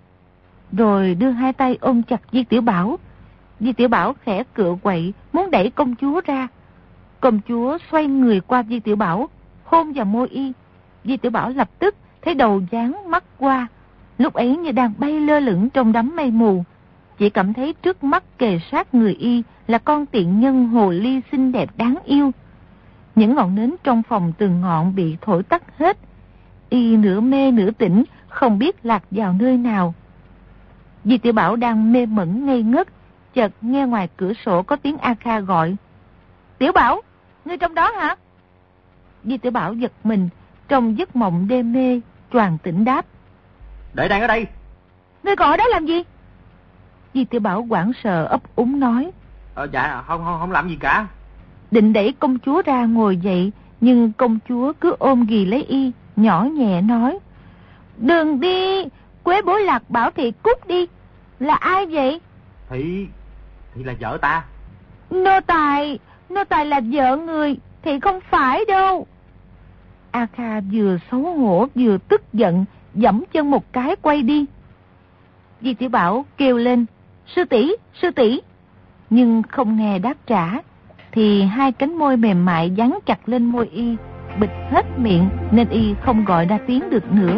Rồi đưa hai tay ôm chặt Di Tiểu Bảo. Di Tiểu Bảo khẽ cựa quậy muốn đẩy công chúa ra. Công chúa xoay người qua Di Tiểu Bảo, hôn vào môi y. Di Tiểu Bảo lập tức thấy đầu dáng mắt qua, lúc ấy như đang bay lơ lửng trong đám mây mù. Chỉ cảm thấy trước mắt kề sát người y là con tiện nhân hồ ly xinh đẹp đáng yêu. Những ngọn nến trong phòng từng ngọn bị thổi tắt hết. Y nửa mê nửa tỉnh, không biết lạc vào nơi nào. Di Tiểu Bảo đang mê mẩn ngây ngất, chợt nghe ngoài cửa sổ có tiếng A Kha gọi: Tiểu Bảo, ngươi trong đó hả? Di Tiểu Bảo giật mình, trong giấc mộng đê mê, choàng tỉnh đáp: Đệ đang ở đây. Ngươi gọi đó làm gì? Di Tiểu Bảo hoảng sợ ấp úng nói: Ờ dạ không không không làm gì cả. Định đẩy công chúa ra ngồi dậy, Nhưng công chúa cứ ôm ghì lấy y, nhỏ nhẹ nói: "Đừng đi, Quế Bối Lạc bảo thị cút đi." "Là ai vậy?" Thị, thị là vợ ta. Nô tài, nô tài là vợ người, thị không phải đâu. A Kha vừa xấu hổ vừa tức giận, giẫm chân một cái quay đi. Di Tiểu Bảo kêu lên: "Sư tỷ, sư tỷ!" Nhưng không nghe đáp trả, thì hai cánh môi mềm mại dán chặt lên môi y, bịt hết miệng nên y không gọi ra tiếng được nữa.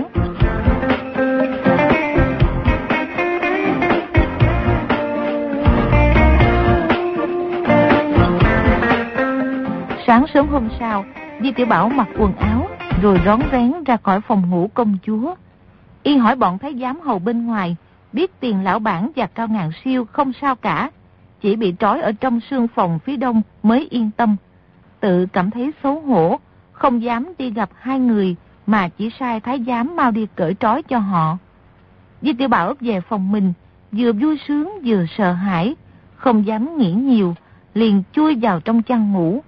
Sáng sớm hôm sau, Di Tiểu Bảo mặc quần áo rồi rón rén ra khỏi phòng ngủ công chúa. Y hỏi bọn thái giám hầu bên ngoài, biết Tiền Lão Bản và Cao Ngàn Siêu không sao cả, chỉ bị trói ở trong sương phòng phía đông mới yên tâm. Tự cảm thấy xấu hổ, không dám đi gặp hai người mà chỉ sai thái giám mau đi cởi trói cho họ. Di Tiểu Bảo về phòng mình, vừa vui sướng vừa sợ hãi, không dám nghĩ nhiều, liền chui vào trong chăn ngủ.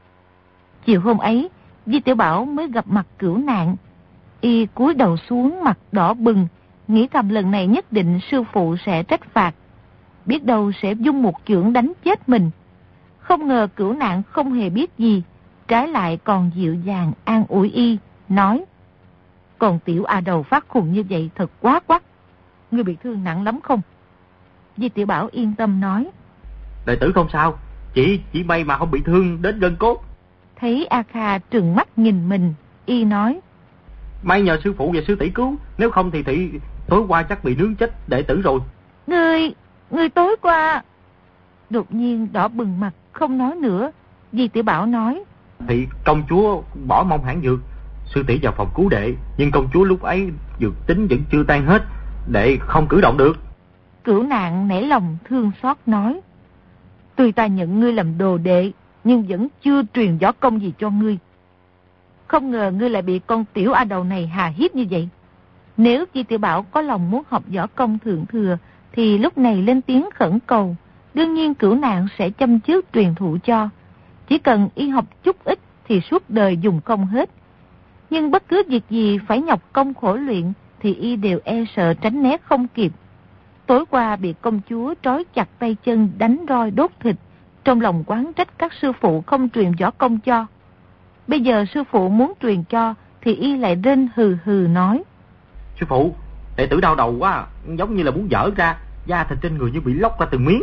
Chiều hôm ấy, Di Tiểu Bảo mới gặp mặt Cửu Nạn. Y cúi đầu xuống, mặt đỏ bừng, nghĩ thầm lần này nhất định sư phụ sẽ trách phạt, biết đâu sẽ dung một chưởng đánh chết mình. Không ngờ Cửu Nạn không hề biết gì, trái lại còn dịu dàng an ủi y, nói: "Còn tiểu A Đầu phát khùng như vậy thật quá quắc. Ngươi bị thương nặng lắm không?" Di Tiểu Bảo yên tâm nói: "Đệ tử không sao, chỉ chỉ may mà không bị thương đến gân cốt." Thấy A Kha trừng mắt nhìn mình, y nói: "May nhờ sư phụ và sư tỷ cứu, nếu không thì thị tối qua chắc bị nướng chết đệ tử rồi." Ngươi, ngươi tối qua... Đột nhiên đỏ bừng mặt, không nói nữa. Di Tiểu Bảo nói: "Thì công chúa bỏ mông hãn dược, sư tỷ vào phòng cứu đệ, nhưng công chúa lúc ấy dược tính vẫn chưa tan hết, đệ không cử động được." Cửu Nạn nảy lòng thương xót nói: "Tuy ta nhận ngươi làm đồ đệ, nhưng vẫn chưa truyền võ công gì cho ngươi. Không ngờ ngươi lại bị con tiểu A Đầu này hà hiếp như vậy." Nếu Di Tiểu Bảo có lòng muốn học võ công thượng thừa, thì lúc này lên tiếng khẩn cầu. Đương nhiên Cửu Nạn sẽ chăm trước truyền thụ cho. Chỉ cần y học chút ít thì suốt đời dùng không hết. Nhưng bất cứ việc gì phải nhọc công khổ luyện thì y đều e sợ tránh né không kịp. Tối qua bị công chúa trói chặt tay chân, đánh roi đốt thịt, trong lòng oán trách các sư phụ không truyền võ công cho. Bây giờ sư phụ muốn truyền cho thì y lại rên hừ hừ nói: "Sư phụ, đệ tử đau đầu quá, giống như là muốn vỡ ra, da thịt trên người như bị lóc ra từng miếng."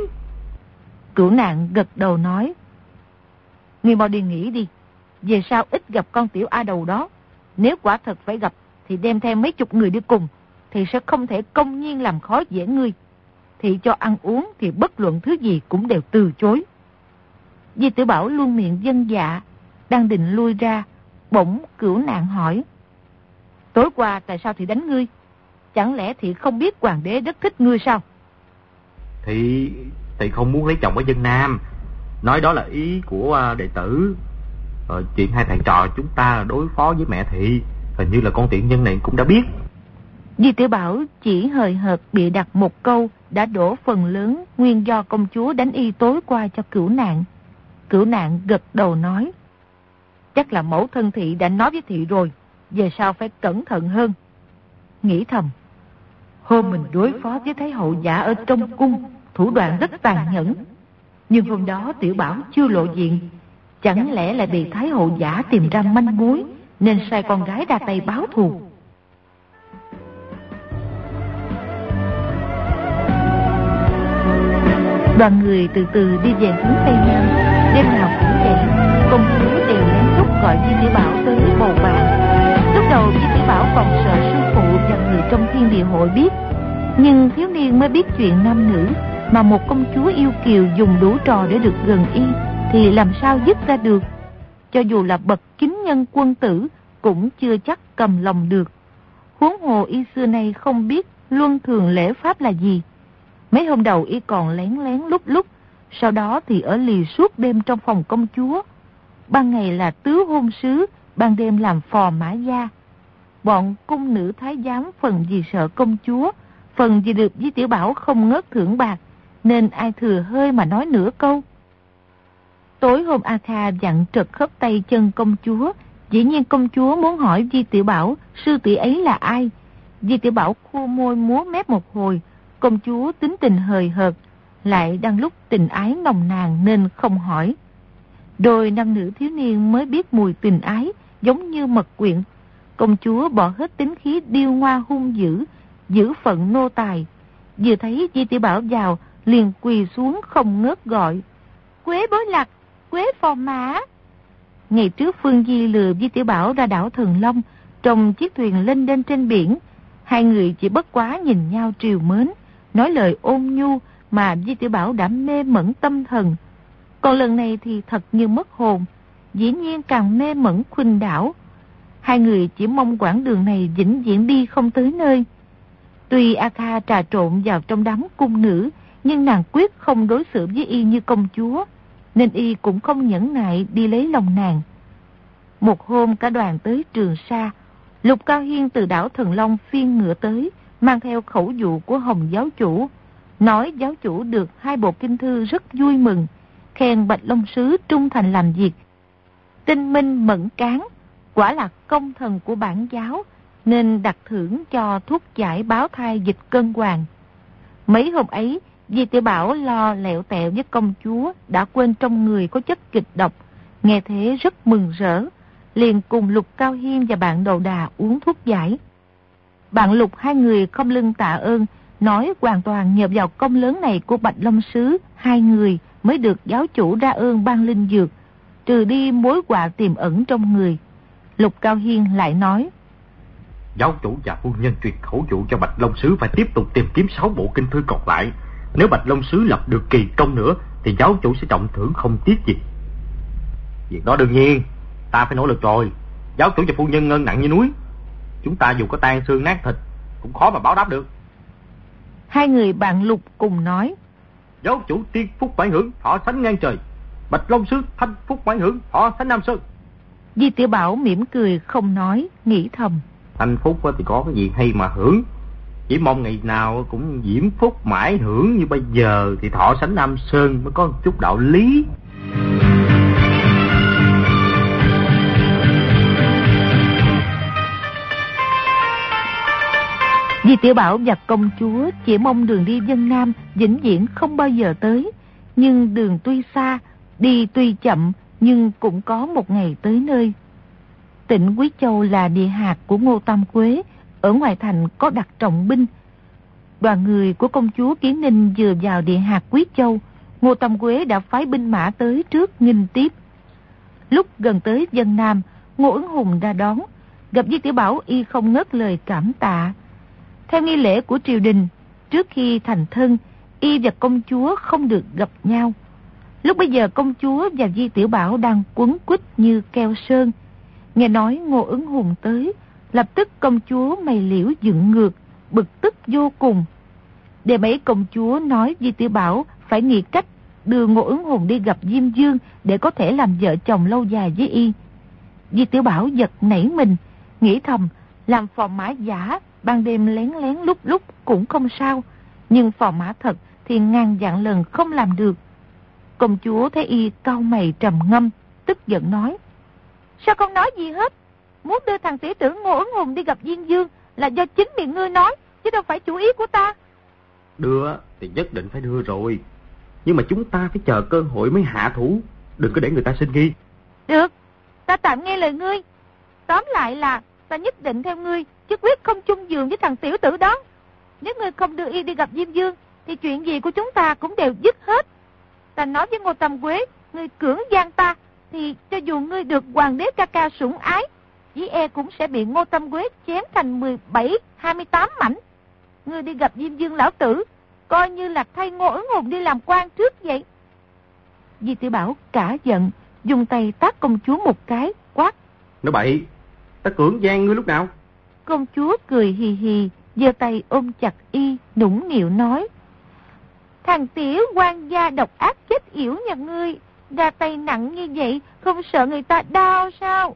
Cửu Nạn gật đầu nói: "Ngươi mau đi nghỉ đi, về sau ít gặp con tiểu A Đầu đó. Nếu quả thật phải gặp thì đem theo mấy chục người đi cùng, thì sẽ không thể công nhiên làm khó dễ ngươi. Thì cho ăn uống thì bất luận thứ gì cũng đều từ chối." Di Tiểu Bảo luôn miệng vâng dạ, đang định lui ra, bỗng Cửu Nạn hỏi: "Tối qua tại sao thì đánh ngươi? Chẳng lẽ thì không biết hoàng đế rất thích ngươi sao?" Thì thì không muốn lấy chồng ở dân Nam, nói đó là ý của đệ tử. Ờ, chuyện hai thầy trò chúng ta đối phó với mẹ thị, hình như là con tiện nhân này cũng đã biết. Di Tiểu Bảo chỉ hời hợt bịa đặt một câu đã đổ phần lớn nguyên do công chúa đánh y tối qua cho Cửu Nạn. Cửu Nạn gật đầu nói: "Chắc là mẫu thân thị đã nói với thị rồi, về sau phải cẩn thận hơn." Nghĩ thầm: hôm mình đối phó với Thái hậu giả ở trong cung, thủ đoạn rất tàn nhẫn. Nhưng hôm đó Tiểu Bảo chưa lộ diện, chẳng lẽ lại bị Thái hậu giả tìm ra manh mối, nên sai con gái ra tay báo thù. Đoàn người từ từ đi về hướng Tây Nam. Đêm nào cũng vậy, công chúa đều lén lút gọi Di Tiểu Bảo tới bầu bạn. Lúc đầu Di Tiểu Bảo còn sợ sư phụ và người trong Thiên Địa hội biết, nhưng thiếu niên mới biết chuyện nam nữ, mà một công chúa yêu kiều dùng đủ trò để được gần y, thì làm sao dứt ra được. Cho dù là bậc chính nhân quân tử cũng chưa chắc cầm lòng được. Huống hồ y xưa nay không biết luân thường lễ pháp là gì. Mấy hôm đầu y còn lén lén lúc lúc, sau đó thì ở lì suốt đêm trong phòng công chúa. Ban ngày là tứ hôn sứ, ban đêm làm phò mã gia. Bọn cung nữ thái giám phần vì sợ công chúa, phần vì được Di Tiểu Bảo không ngớt thưởng bạc, nên ai thừa hơi mà nói nửa câu. Tối hôm A Kha dặn trật khớp tay chân công chúa, Dĩ nhiên công chúa muốn hỏi Di Tiểu Bảo sư tỷ ấy là ai. Di Tiểu Bảo khô môi múa mép một hồi. Công chúa tính tình hời hợt, lại đang lúc tình ái nồng nàn nên không hỏi. Đôi nam nữ thiếu niên mới biết mùi tình ái, giống như mật quyện. Công chúa bỏ hết tính khí điêu ngoa hung dữ, giữ phận nô tài. Vừa thấy Di Tiểu Bảo vào, liền quỳ xuống không ngớt gọi: Quế Bối Lạc, Quế Phò Mã. Ngày trước Phương Di lừa Di Tiểu Bảo ra đảo Thần Long, trong chiếc thuyền lênh đênh trên biển. Hai người chỉ bất quá nhìn nhau trìu mến, nói lời ôn nhu mà Di Tiểu Bảo đã mê mẩn tâm thần. Còn lần này thì thật như mất hồn, dĩ nhiên càng mê mẩn khuynh đảo. Hai người chỉ mong quãng đường này vĩnh viễn đi không tới nơi. Tuy A Kha trà trộn vào trong đám cung nữ, nhưng nàng quyết không đối xử với y như công chúa, nên y cũng không nhẫn nại đi lấy lòng nàng. Một hôm cả đoàn tới Trường Sa, Lục Cao Hiên từ đảo Thần Long phiên ngựa tới, mang theo khẩu dụ của Hồng giáo chủ, nói giáo chủ được hai bộ kinh thư rất vui mừng, khen Bạch Long sứ trung thành làm việc, tinh minh mẫn cán, quả là công thần của bản giáo, nên đặt thưởng cho thuốc giải báo thai dịch cân hoàng. Mấy hôm ấy, Di Tiểu Bảo lo lẹo tẹo với công chúa, đã quên trong người có chất kịch độc, nghe thế rất mừng rỡ, liền cùng Lục Cao Hiên và bạn Đầu Đà uống thuốc giải. Bạn Lục hai người không lưng tạ ơn, nói hoàn toàn nhờ vào công lớn này của Bạch Long sứ, hai người mới được giáo chủ ra ơn ban linh dược, trừ đi mối họa tiềm ẩn trong người. Lục Cao Hiên lại nói: Giáo chủ và phu nhân truyền khẩu dụ cho Bạch Long sứ phải tiếp tục tìm kiếm sáu bộ kinh thư còn lại. Nếu Bạch Long sứ lập được kỳ công nữa thì giáo chủ sẽ trọng thưởng không tiếc gì. Việc đó đương nhiên ta phải nỗ lực rồi. Giáo chủ và phu nhân ngân nặng như núi, chúng ta dù có tan xương nát thịt cũng khó mà báo đáp được. Hai người bạn Lục cùng nói: Giáo chủ tiên phúc mãn hưởng, thọ sánh ngang trời. Bạch Long sứ thanh phúc mãn hưởng, thọ sánh Nam Sơn. Di Tiểu Bảo mỉm cười không nói, nghĩ thầm: Thanh phúc thì có cái gì hay mà hưởng, chỉ mong ngày nào cũng diễm phúc mãi hưởng như bây giờ thì thọ sánh Nam Sơn mới có một chút đạo lý. Di Tiểu Bảo và công chúa chỉ mong đường đi Vân Nam vĩnh viễn không bao giờ tới, nhưng đường tuy xa, đi tuy chậm, nhưng cũng có một ngày tới nơi. Tỉnh Quý Châu là địa hạt của Ngô Tam Quế, ở ngoài thành có đặt trọng binh. Đoàn người của công chúa Kiến Ninh vừa vào địa hạt Quý Châu, Ngô Tam Quế đã phái binh mã tới trước nghinh tiếp. Lúc gần tới Vân Nam, Ngô Ứng Hùng ra đón, gặp Di Tiểu Bảo y không ngớt lời cảm tạ. Theo nghi lễ của triều đình, trước khi thành thân, y và công chúa không được gặp nhau. Lúc bây giờ công chúa và Di Tiểu Bảo đang quấn quýt như keo sơn. Nghe nói Ngô Ứng Hùng tới, lập tức công chúa mày liễu dựng ngược, bực tức vô cùng. Để mấy công chúa nói Di Tiểu Bảo phải nghĩ cách đưa Ngô Ứng Hùng đi gặp Diêm Dương để có thể làm vợ chồng lâu dài với y. Di Tiểu Bảo giật nảy mình, nghĩ thầm làm phò mã giả, ban đêm lén lén lúc lúc cũng không sao, nhưng phò mã thật thì ngàn vạn lần không làm được. Công chúa thấy y cau mày trầm ngâm, tức giận nói: Sao không nói gì hết? Muốn đưa thằng sĩ tử Ngô Ứng Hùng đi gặp Diêm Dương là do chính miệng ngươi nói, chứ đâu phải chủ ý của ta. Đưa thì nhất định phải đưa rồi, nhưng mà chúng ta phải chờ cơ hội mới hạ thủ, đừng có để người ta sinh nghi. Được, ta tạm nghe lời ngươi. Tóm lại là ta nhất định theo ngươi, chứ quyết không chung giường với thằng tiểu tử đó. Nếu ngươi không đưa y đi gặp Diêm Dương thì chuyện gì của chúng ta cũng đều dứt hết. Ta nói với Ngô Tam Quế, ngươi cưỡng gian ta thì cho dù ngươi được hoàng đế ca ca sủng ái, dĩ e cũng sẽ bị Ngô Tam Quế chém thành mười bảy, hai mươi tám mảnh. Ngươi đi gặp Diêm Dương lão tử, coi như là thay Ngô Ứng Hùng đi làm quan trước vậy. Di Tiểu Bảo cả giận, dùng tay tát công chúa một cái, quát: Nói bậy, ta cưỡng gian ngươi lúc nào? Công chúa cười hì hì, giơ tay ôm chặt y, nũng nịu nói: Thằng tiểu quan gia độc ác chết yểu nhà ngươi, ra tay nặng như vậy, không sợ người ta đau sao?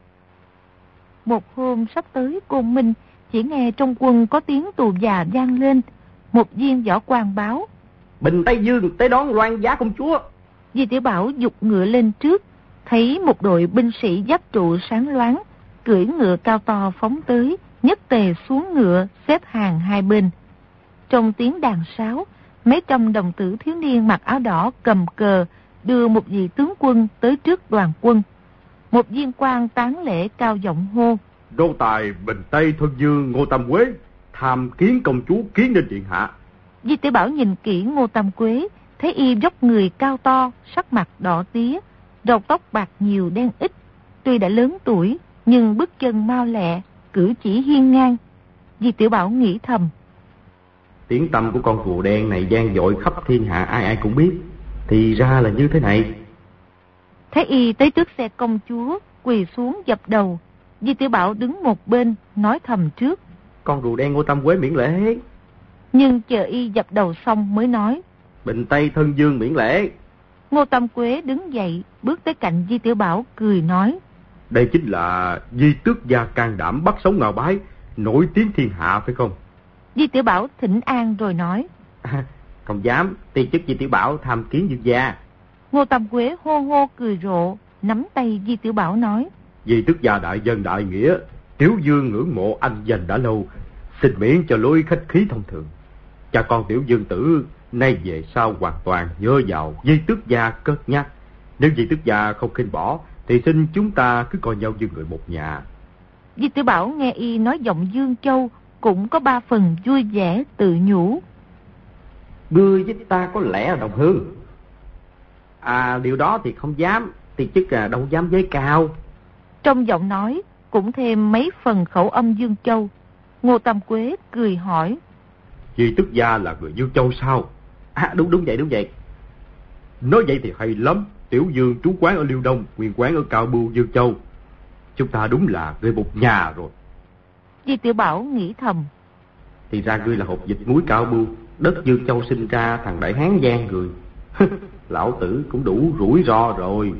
Một hôm sắp tới Côn Minh, chỉ nghe trong quân có tiếng tù già vang lên. Một viên võ quan báo: Bình Tây Dương tới đón Loan giá công chúa. Di Tiểu Bảo giục ngựa lên trước, thấy một đội binh sĩ giáp trụ sáng loáng, cưỡi ngựa cao to phóng tới, nhất tề xuống ngựa, xếp hàng hai bên. Trong tiếng đàn sáo, mấy trăm đồng tử thiếu niên mặc áo đỏ cầm cờ, đưa một vị tướng quân tới trước đoàn quân. Một viên quan tán lễ cao giọng hô: Đô tài Bình Tây Thân Dương Ngô Tam Quế tham kiến công chúa Kiến Ninh điện hạ. Di Tiểu Bảo nhìn kỹ Ngô Tam Quế, thấy y dốc người cao to, sắc mặt đỏ tía, râu tóc bạc nhiều đen ít. Tuy đã lớn tuổi, nhưng bước chân mau lẹ, cử chỉ hiên ngang. Di Tiểu Bảo nghĩ thầm: Tiếng tăm của con rùa đen này vang dội khắp thiên hạ, ai ai cũng biết. Thì ra là như thế này. Thấy y tới trước xe công chúa, quỳ xuống dập đầu. Di Tiểu Bảo đứng một bên, nói thầm trước: Con rùa đen Ngô Tam Quế miễn lễ. Nhưng chờ y dập đầu xong mới nói: Bình Tây Thân Dương miễn lễ. Ngô Tam Quế đứng dậy, bước tới cạnh Di Tiểu Bảo, cười nói: Đây chính là Di Tước gia can đảm bắt sống Ngao Bái, nổi tiếng thiên hạ phải không? Di Tiểu Bảo thỉnh an rồi nói: À, không dám, ti chức Di Tiểu Bảo tham kiến Dương gia. Ngô Tam Quế hô hô cười rộ, nắm tay Di Tiểu Bảo nói: Di Tước gia đại dân đại nghĩa, Tiểu Dương ngưỡng mộ anh dành đã lâu, xin miễn cho lối khách khí thông thường. Cha con Tiểu Dương tử nay về sau hoàn toàn nhớ vào Di Tước gia cất nhắc. Nếu Di Tước gia không khinh bỏ, thì xin chúng ta cứ coi nhau như người một nhà. Di Tiểu Bảo nghe y nói giọng Dương Châu, cũng có ba phần vui vẻ tự nhủ: Ngươi với ta có lẽ là đồng hương. À, điều đó thì không dám, thì chức là đâu dám giới cao. Trong giọng nói cũng thêm mấy phần khẩu âm Dương Châu. Ngô Tam Quế cười hỏi: Di Tước gia là người Dương Châu sao? À, đúng đúng vậy đúng vậy. Nói vậy thì hay lắm. Tiểu Dương trú quán ở Liêu Đông, nguyên quán ở Cao Bưu Dương Châu. Chúng ta đúng là người một nhà rồi. Di Tiểu Bảo nghĩ thầm: Thì ra ngươi là hột dịch muối Cao Bưu, đất Dương Châu sinh ra thằng Đại Hán gian người. Lão tử cũng đủ rủi ro rồi.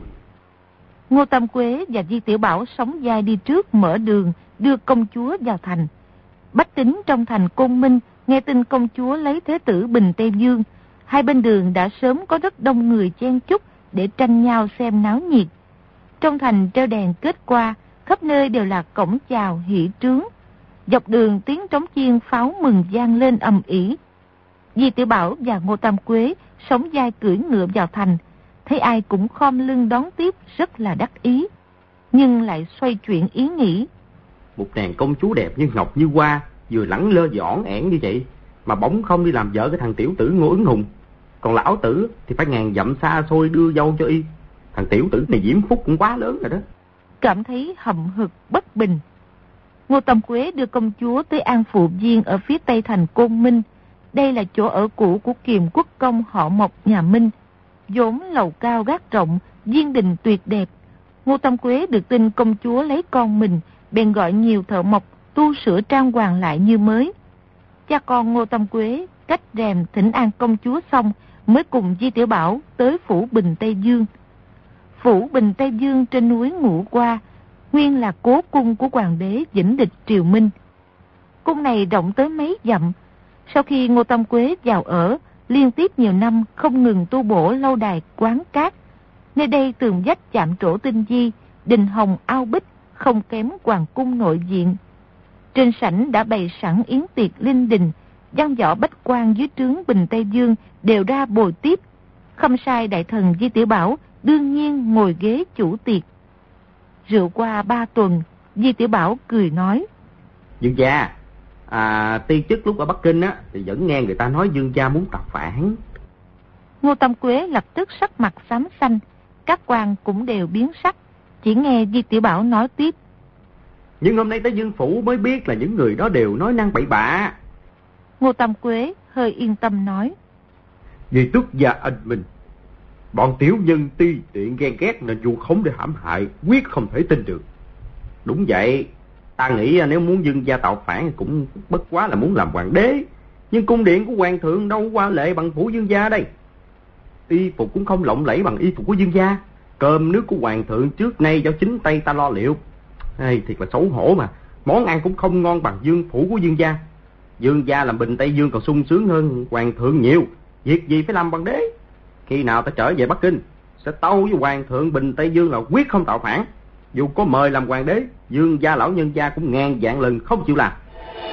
Ngô Tam Quế và Di Tiểu Bảo sóng vai đi trước mở đường, đưa công chúa vào thành. Bách tính trong thành Côn Minh nghe tin công chúa lấy thế tử Bình Tây Dương, hai bên đường đã sớm có rất đông người chen chúc để tranh nhau xem náo nhiệt. Trong thành treo đèn kết qua, khắp nơi đều là cổng chào hỷ trướng. Dọc đường tiếng trống chiên pháo mừng vang lên ầm ĩ. Di Tiểu Bảo và Ngô Tam Quế sóng vai cưỡi ngựa vào thành, thấy ai cũng khom lưng đón tiếp, rất là đắc ý, nhưng lại xoay chuyển ý nghĩ. Một nàng công chúa đẹp như ngọc như hoa, vừa lẳng lơ giỏn ẻn như vậy, mà bỗng không đi làm vợ cái thằng tiểu tử Ngô Ứng Hùng. Còn lão tử thì phải ngàn dặm xa xôi đưa dâu cho y. Thằng tiểu tử này diễm phúc cũng quá lớn rồi đó. Cảm thấy hậm hực bất bình. Ngô Tam Quế đưa công chúa tới An Phụ Viên ở phía tây thành Côn Minh. Đây là chỗ ở cũ của Kiềm Quốc công họ Mộc nhà Minh. Vốn lầu cao gác rộng, viên đình tuyệt đẹp. Ngô Tam Quế được tin công chúa lấy con mình, bèn gọi nhiều thợ mộc tu sửa trang hoàng lại như mới. Cha con Ngô Tam Quế cách rèm thỉnh an công chúa xong, mới cùng Di Tiểu Bảo tới phủ Bình Tây Dương. Phủ Bình Tây Dương trên núi Ngũ Qua, nguyên là cố cung của hoàng đế Vĩnh Địch triều Minh. Cung này rộng tới mấy dặm. Sau khi Ngô Tam Quế vào ở, liên tiếp nhiều năm không ngừng tu bổ lâu đài quán cát. Nơi đây tường vách chạm trổ tinh di, đình hồng ao bích, không kém hoàng cung nội viện. Trên sảnh đã bày sẵn yến tiệc linh đình, văn võ bách quan dưới trướng Bình Tây Dương đều ra bồi tiếp. Khâm sai đại thần Di Tiểu Bảo đương nhiên ngồi ghế chủ tiệc. Rượu qua ba tuần, Di Tiểu Bảo cười nói: Dương gia, à, ti chức lúc ở Bắc Kinh á thì vẫn nghe người ta nói Dương gia muốn tập phản. Ngô Tam Quế lập tức sắc mặt xám xanh, các quan cũng đều biến sắc. Chỉ nghe Di Tiểu Bảo nói tiếp: Nhưng hôm nay tới Dương phủ mới biết là những người đó đều nói năng bậy bạ. Ngô Tam Quế hơi yên tâm nói: Vì tước gia anh minh, bọn tiểu nhân ti tiện ghen ghét nên vu khống để hãm hại, quyết không thể tin được. Đúng vậy, ta nghĩ nếu muốn Dương gia tạo phản cũng bất quá là muốn làm hoàng đế. Nhưng cung điện của hoàng thượng đâu qua lệ bằng phủ Dương gia đây. Y phục cũng không lộng lẫy bằng y phục của Dương gia. Cơm nước của hoàng thượng trước nay do chính tay ta lo liệu. Hay thiệt là xấu hổ mà, món ăn cũng không ngon bằng Dương phủ của Dương gia. Dương gia làm Bình Tây Dương còn sung sướng hơn hoàng thượng nhiều. Việc gì phải làm hoàng đế. Khi nào ta trở về Bắc Kinh, sẽ tâu với hoàng thượng Bình Tây Dương là quyết không tạo phản. dù có mời làm hoàng đế, Dương gia lão nhân gia cũng ngàn vạn lần không chịu làm.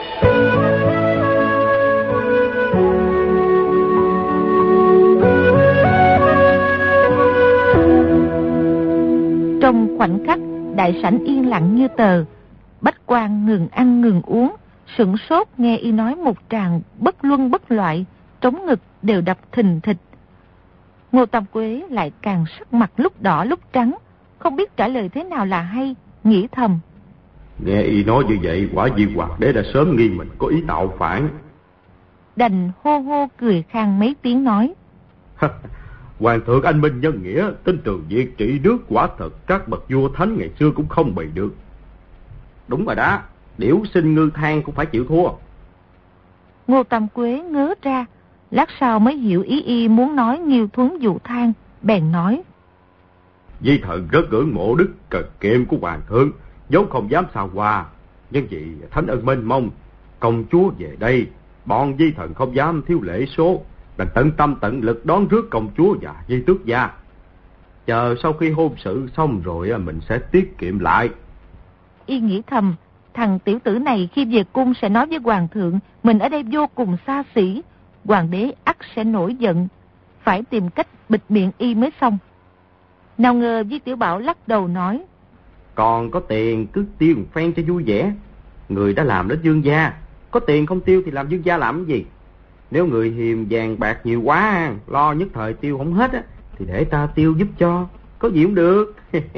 Trong khoảnh khắc, đại sảnh yên lặng như tờ. Bách Quan ngừng ăn ngừng uống, sửng sốt nghe y nói một tràng bất luân bất loại, trống ngực đều đập thình thịch. Ngô Tam Quế lại càng sắc mặt lúc đỏ lúc trắng, không biết trả lời thế nào là hay, nghĩ thầm. Nghe y nói như vậy, quả nhiên Hoàng đế đã sớm nghi mình có ý tạo phản. Đành hô hô cười khang mấy tiếng nói. Hoàng thượng anh minh nhân nghĩa, tin tưởng việc trị nước quả thật các bậc vua thánh ngày xưa cũng không bày được. Đúng rồi đó, điểu sinh ngư than cũng phải chịu thua. Ngô Tam Quế ngớ ra, lát sau mới hiểu ý y muốn nói Nghiêu Thuấn dụ than, bèn nói. Di thần rất ngưỡng mộ đức cần kiệm của hoàng thượng, vốn không dám sao hòa, nhưng vì thánh ân mênh mông, công chúa về đây, bọn di thần không dám thiếu lễ số, đành tận tâm tận lực đón rước công chúa và di tước gia. Chờ sau khi hôn sự xong rồi mình sẽ tiết kiệm lại. Y nghĩ thầm, thằng tiểu tử này khi về cung sẽ nói với hoàng thượng mình ở đây vô cùng xa xỉ, hoàng đế ắt sẽ nổi giận, phải tìm cách bịt miệng y mới xong. Nào ngờ Di Tiểu Bảo lắc đầu nói. Còn có tiền cứ tiêu một phen cho vui vẻ. Người đã làm đến dương gia, có tiền không tiêu thì làm dương gia làm cái gì? Nếu người hiềm vàng bạc nhiều quá, lo nhất thời tiêu không hết á, thì để ta tiêu giúp cho, có gì cũng được.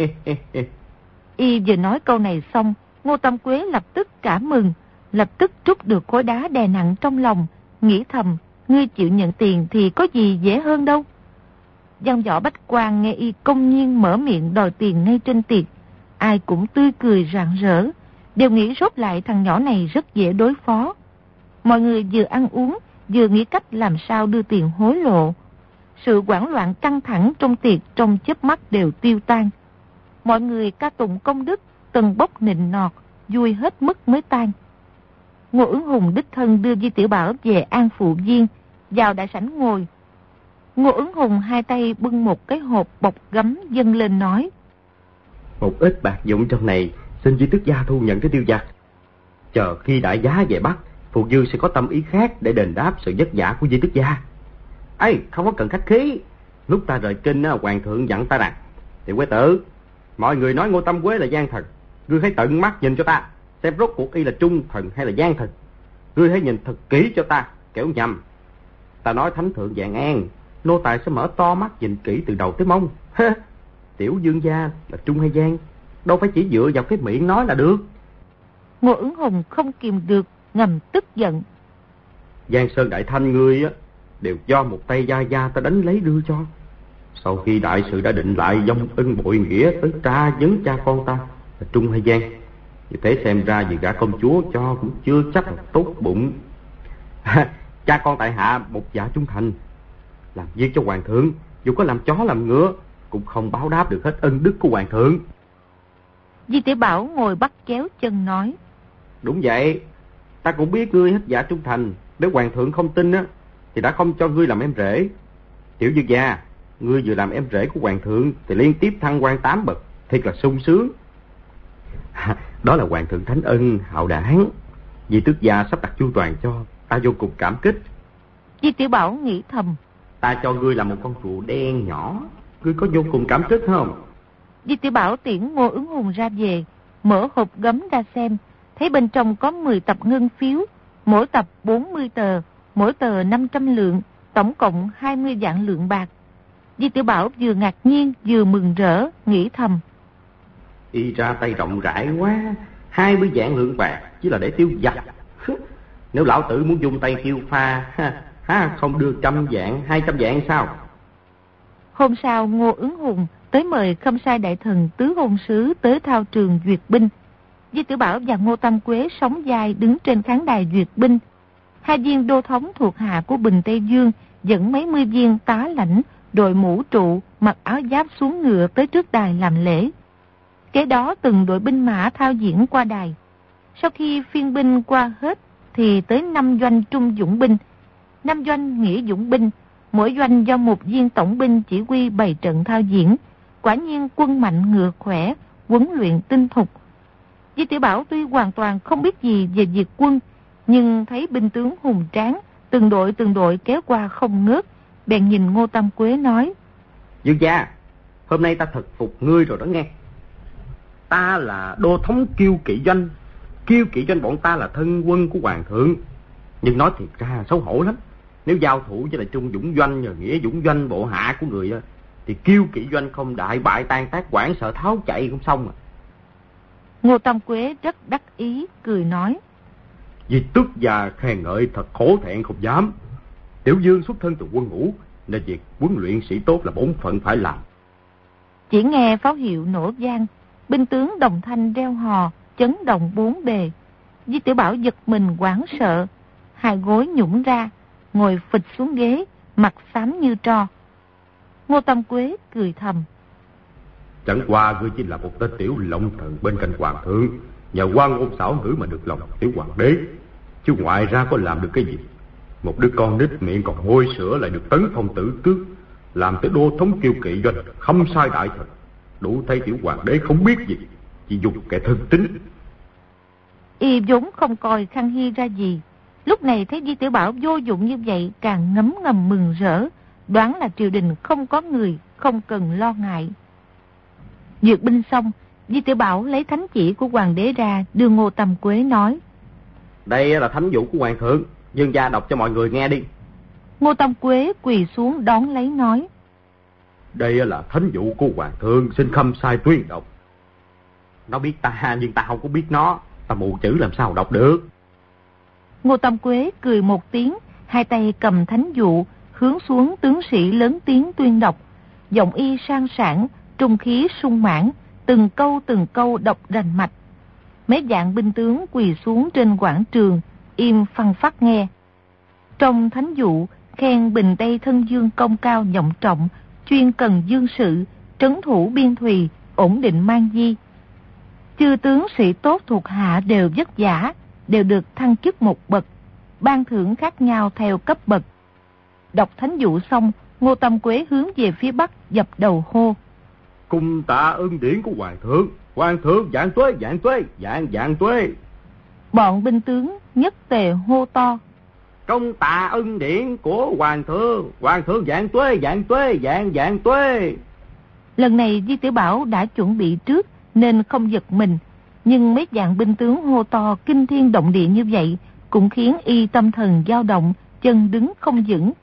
Y vừa nói câu này xong, Ngô Tam Quế lập tức cảm mừng, lập tức trút được khối đá đè nặng trong lòng, nghĩ thầm, ngươi chịu nhận tiền thì có gì dễ hơn đâu. Văn võ bách quan nghe y công nhiên mở miệng đòi tiền ngay trên tiệc, ai cũng tươi cười rạng rỡ, đều nghĩ rốt lại thằng nhỏ này rất dễ đối phó. Mọi người vừa ăn uống, vừa nghĩ cách làm sao đưa tiền hối lộ. Sự hoảng loạn căng thẳng trong tiệc trong chớp mắt đều tiêu tan. Mọi người ca tụng công đức, từng bốc nịnh nọt, vui hết mức mới tan. Ngô Ứng Hùng đích thân đưa Di Tiểu Bảo về An Phụ Viên, vào đại sảnh ngồi. Ngô Ứng Hùng hai tay bưng một cái hộp bọc gấm dâng lên nói. Một ít bạc dụng trong này, xin Di Tước gia thu nhận cái tiêu vặt. Chờ khi đại giá về Bắc, Phụ Dư sẽ có tâm ý khác để đền đáp sự vất vả của Di Tước gia. Ê, không có cần khách khí. Lúc ta rời kinh, hoàng thượng dặn ta rằng, Tiểu Quế tử, mọi người nói Ngô Tam Quế là gian thần, ngươi hãy tận mắt nhìn cho ta, xem rốt cuộc y là trung thần hay là gian thần. Ngươi hãy nhìn thật kỹ cho ta, kẻo nhầm. Ta nói thánh thượng vạn an, nô tài sẽ mở to mắt nhìn kỹ từ đầu tới mông. Tiểu dương gia là trung hay gian, đâu phải chỉ dựa vào cái miệng nói là được. Ngô Ứng Hùng không kìm được, ngầm tức giận. Giang Sơn Đại Thanh ngươi á, đều do một tay gia gia ta đánh lấy đưa cho. Sau khi đại sự đã định lại, vong ân bội nghĩa tới tra vấn cha con ta là trung hay gian. Vì thế xem ra vì gả công chúa cho cũng chưa chắc là tốt bụng. Cha con tại hạ một dạ trung thành, làm việc cho hoàng thượng, dù có làm chó làm ngựa cũng không báo đáp được hết ân đức của hoàng thượng. Di Tiểu Bảo ngồi bắt chéo chân nói. Đúng vậy, ta cũng biết ngươi hết dạ trung thành. Nếu hoàng thượng không tin á, thì đã không cho ngươi làm em rể. Tiểu Dương gia, ngươi vừa làm em rể của hoàng thượng thì liên tiếp thăng quan tám bậc, thiệt là sung sướng. Đó là hoàng thượng thánh ân hạo đảng, Di Tước gia sắp đặt chu toàn cho, ta vô cùng cảm kích. Di Tiểu Bảo nghĩ thầm, ta cho ngươi là một con rùa đen nhỏ, ngươi có vô cùng cảm kích không? Di Tiểu Bảo tiễn Ngô Ứng Hùng ra về, mở hộp gấm ra xem, thấy bên trong có mười tập ngân phiếu, mỗi tập bốn mươi tờ, mỗi tờ năm trăm lượng, tổng cộng hai mươi vạn lượng bạc. Di Tiểu Bảo vừa ngạc nhiên vừa mừng rỡ, nghĩ thầm, y ra tay rộng rãi quá, hai mươi vạn lượng bạc chỉ là để tiêu vặt. Nếu lão tử muốn dùng tay tiêu pha, ha, không đưa trăm vạn, hai trăm vạn sao? Hôm sau Ngô Ứng Hùng tới mời Khâm Sai Đại Thần tứ hôn sứ tới thao trường duyệt binh. Di Tiểu Bảo và Ngô Tam Quế sóng vai đứng trên khán đài duyệt binh. Hai viên đô thống thuộc hạ của Bình Tây Dương dẫn mấy mươi viên tá lãnh, đội mũ trụ, mặc áo giáp xuống ngựa tới trước đài làm lễ. Kế đó từng đội binh mã thao diễn qua đài. Sau khi phiên binh qua hết thì tới năm doanh trung dũng binh, năm doanh nghĩa dũng binh, mỗi doanh do một viên tổng binh chỉ huy bày trận thao diễn. Quả nhiên quân mạnh ngựa khỏe, huấn luyện tinh thục. Di Tiểu Bảo tuy hoàn toàn không biết gì về việc quân, nhưng thấy binh tướng hùng tráng, từng đội từng đội kéo qua không ngớt, bèn nhìn Ngô Tam Quế nói: Dương gia, hôm nay ta thật phục ngươi rồi đó nghe. Ta là đô thống Kiêu Kỵ Doanh, Kiêu Kỵ Doanh bọn ta là thân quân của hoàng thượng. Nhưng nói thiệt ra xấu hổ lắm, nếu giao thủ với là Trung Dũng Doanh và Nghĩa Dũng Doanh bộ hạ của người thì Kiêu Kỵ Doanh không đại bại tan tác quảng sợ tháo chạy cũng xong à. Ngô Tam Quế rất đắc ý, cười nói: Vì tước già khen ngợi thật khổ thẹn không dám. Tiểu Dương xuất thân từ quân ngũ, nên việc huấn luyện sĩ tốt là bổn phận phải làm. Chỉ nghe pháo hiệu nổ vang, binh tướng đồng thanh reo hò, chấn động bốn bề. Di Tiểu Bảo giật mình hoảng sợ, hai gối nhũn ra, ngồi phịch xuống ghế, mặt xám như tro. Ngô Tam Quế cười thầm: Chẳng qua ngươi chỉ là một tên tiểu lộng thần bên cạnh hoàng thượng, nhờ quan ngôn xảo ngữ mà được lòng tiểu hoàng đế, chứ ngoài ra có làm được cái gì? Một đứa con nít miệng còn hôi sữa lại được tấn phong tử tước, làm tới đô thống Kiêu Kỵ Doanh, không sai đại thần. Đủ thấy tiểu hoàng đế không biết gì, chỉ dùng kẻ thân tín. Y vốn không coi Khang Hy ra gì, lúc này thấy Di Tiểu Bảo vô dụng như vậy càng ngấm ngầm mừng rỡ, đoán là triều đình không có người, không cần lo ngại. Duyệt binh xong, Di Tiểu Bảo lấy thánh chỉ của hoàng đế ra, đưa Ngô Tam Quế nói: Đây là thánh dụ của hoàng thượng, Dương gia đọc cho mọi người nghe đi. Ngô Tam Quế quỳ xuống đón lấy nói: Đây là thánh dụ của hoàng thượng, xin khâm sai tuyên đọc. Nó biết ta nhưng ta không có biết nó, ta mù chữ làm sao đọc được. Ngô Tam Quế cười một tiếng, hai tay cầm thánh dụ, hướng xuống tướng sĩ lớn tiếng tuyên đọc. Giọng y sang sảng, trung khí sung mãn, từng câu từng câu đọc rành mạch. Mấy vạn binh tướng quỳ xuống trên quảng trường, im phăng phắc nghe. Trong thánh dụ khen Bình Tây thân dương công cao vọng trọng, chuyên cần dương sự, trấn thủ biên thùy, ổn định mang di. Chư tướng sĩ tốt thuộc hạ đều vất vả, đều được thăng chức một bậc, ban thưởng khác nhau theo cấp bậc. Đọc thánh dụ xong, Ngô Tam Quế hướng về phía bắc dập đầu hô: Cung tạ ân điển của hoàng thượng, hoàng thượng vạn tuế, vạn tuế, vạn vạn tuế. Bọn binh tướng nhất tề hô to: Công tạ ân điển của hoàng thượng, hoàng thượng vạn tuế, vạn tuế, vạn vạn tuế. Lần này Di Tiểu Bảo đã chuẩn bị trước nên không giật mình, nhưng mấy vạn binh tướng hô to kinh thiên động địa như vậy cũng khiến y tâm thần dao động, chân đứng không vững.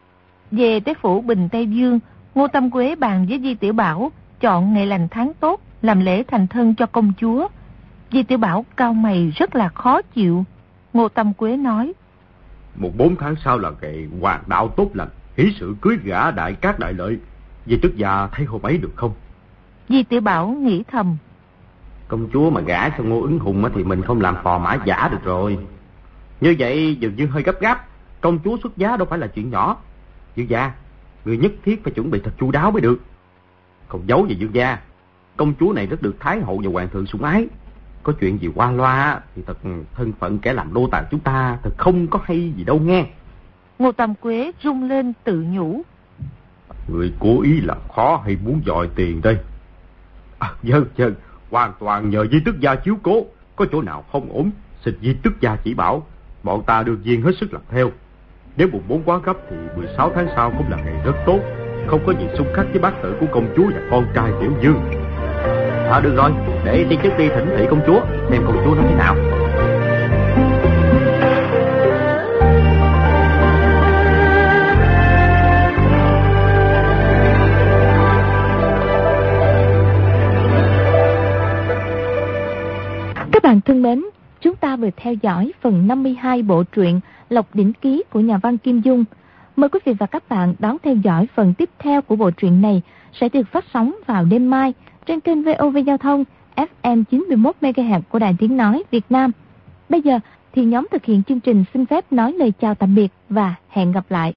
Về tới phủ Bình Tây Dương, Ngô Tam Quế bàn với Di Tiểu Bảo chọn ngày lành tháng tốt làm lễ thành thân cho công chúa. Di Tiểu Bảo cau mày rất là khó chịu. Ngô Tam Quế nói: Một bốn tháng sau là ngày hoàng đạo tốt lành, hỷ sự cưới gả đại cát đại lợi, vì tức già thấy hôm ấy được không? Di Tiểu Bảo nghĩ thầm: Công chúa mà gả cho Ngô Ứng Hùng thì mình không làm phò mã giả được rồi. Như vậy dường như hơi gấp gáp, công chúa xuất giá đâu phải là chuyện nhỏ. Dương gia, người nhất thiết phải chuẩn bị thật chu đáo mới được. Không giấu gì Dương gia, công chúa này rất được Thái hậu và hoàng thượng sủng ái. Có chuyện gì qua loa thì thật thân phận kẻ làm nô tài chúng ta thật không có hay gì đâu nghe. Ngô Tam Quế rung lên tự nhủ: Người cố ý làm khó hay muốn dòi tiền đây? À, vâng, vâng, hoàn toàn nhờ Di Tước gia chiếu cố. Có chỗ nào không ổn, xin Di Tước gia chỉ bảo, bọn ta đương nhiên hết sức làm theo. Nếu mùng bốn quá gấp thì mười sáu tháng sau cũng là ngày rất tốt, không có gì xung khắc với bát tự của công chúa và con trai Tiểu Dương. À được rồi, để đi trước đi thỉnh thị công chúa, xem công chúa nói thế nào. Các bạn thân mến, chúng ta vừa theo dõi phần năm mươi hai bộ truyện Lộc Đỉnh Ký của nhà văn Kim Dung. Mời quý vị và các bạn đón theo dõi phần tiếp theo của bộ truyện này sẽ được phát sóng vào đêm mai trên kênh vê o vê Giao thông ép em chín mươi mốt mê ga héc của Đài Tiếng Nói Việt Nam. Bây giờ thì nhóm thực hiện chương trình xin phép nói lời chào tạm biệt và hẹn gặp lại.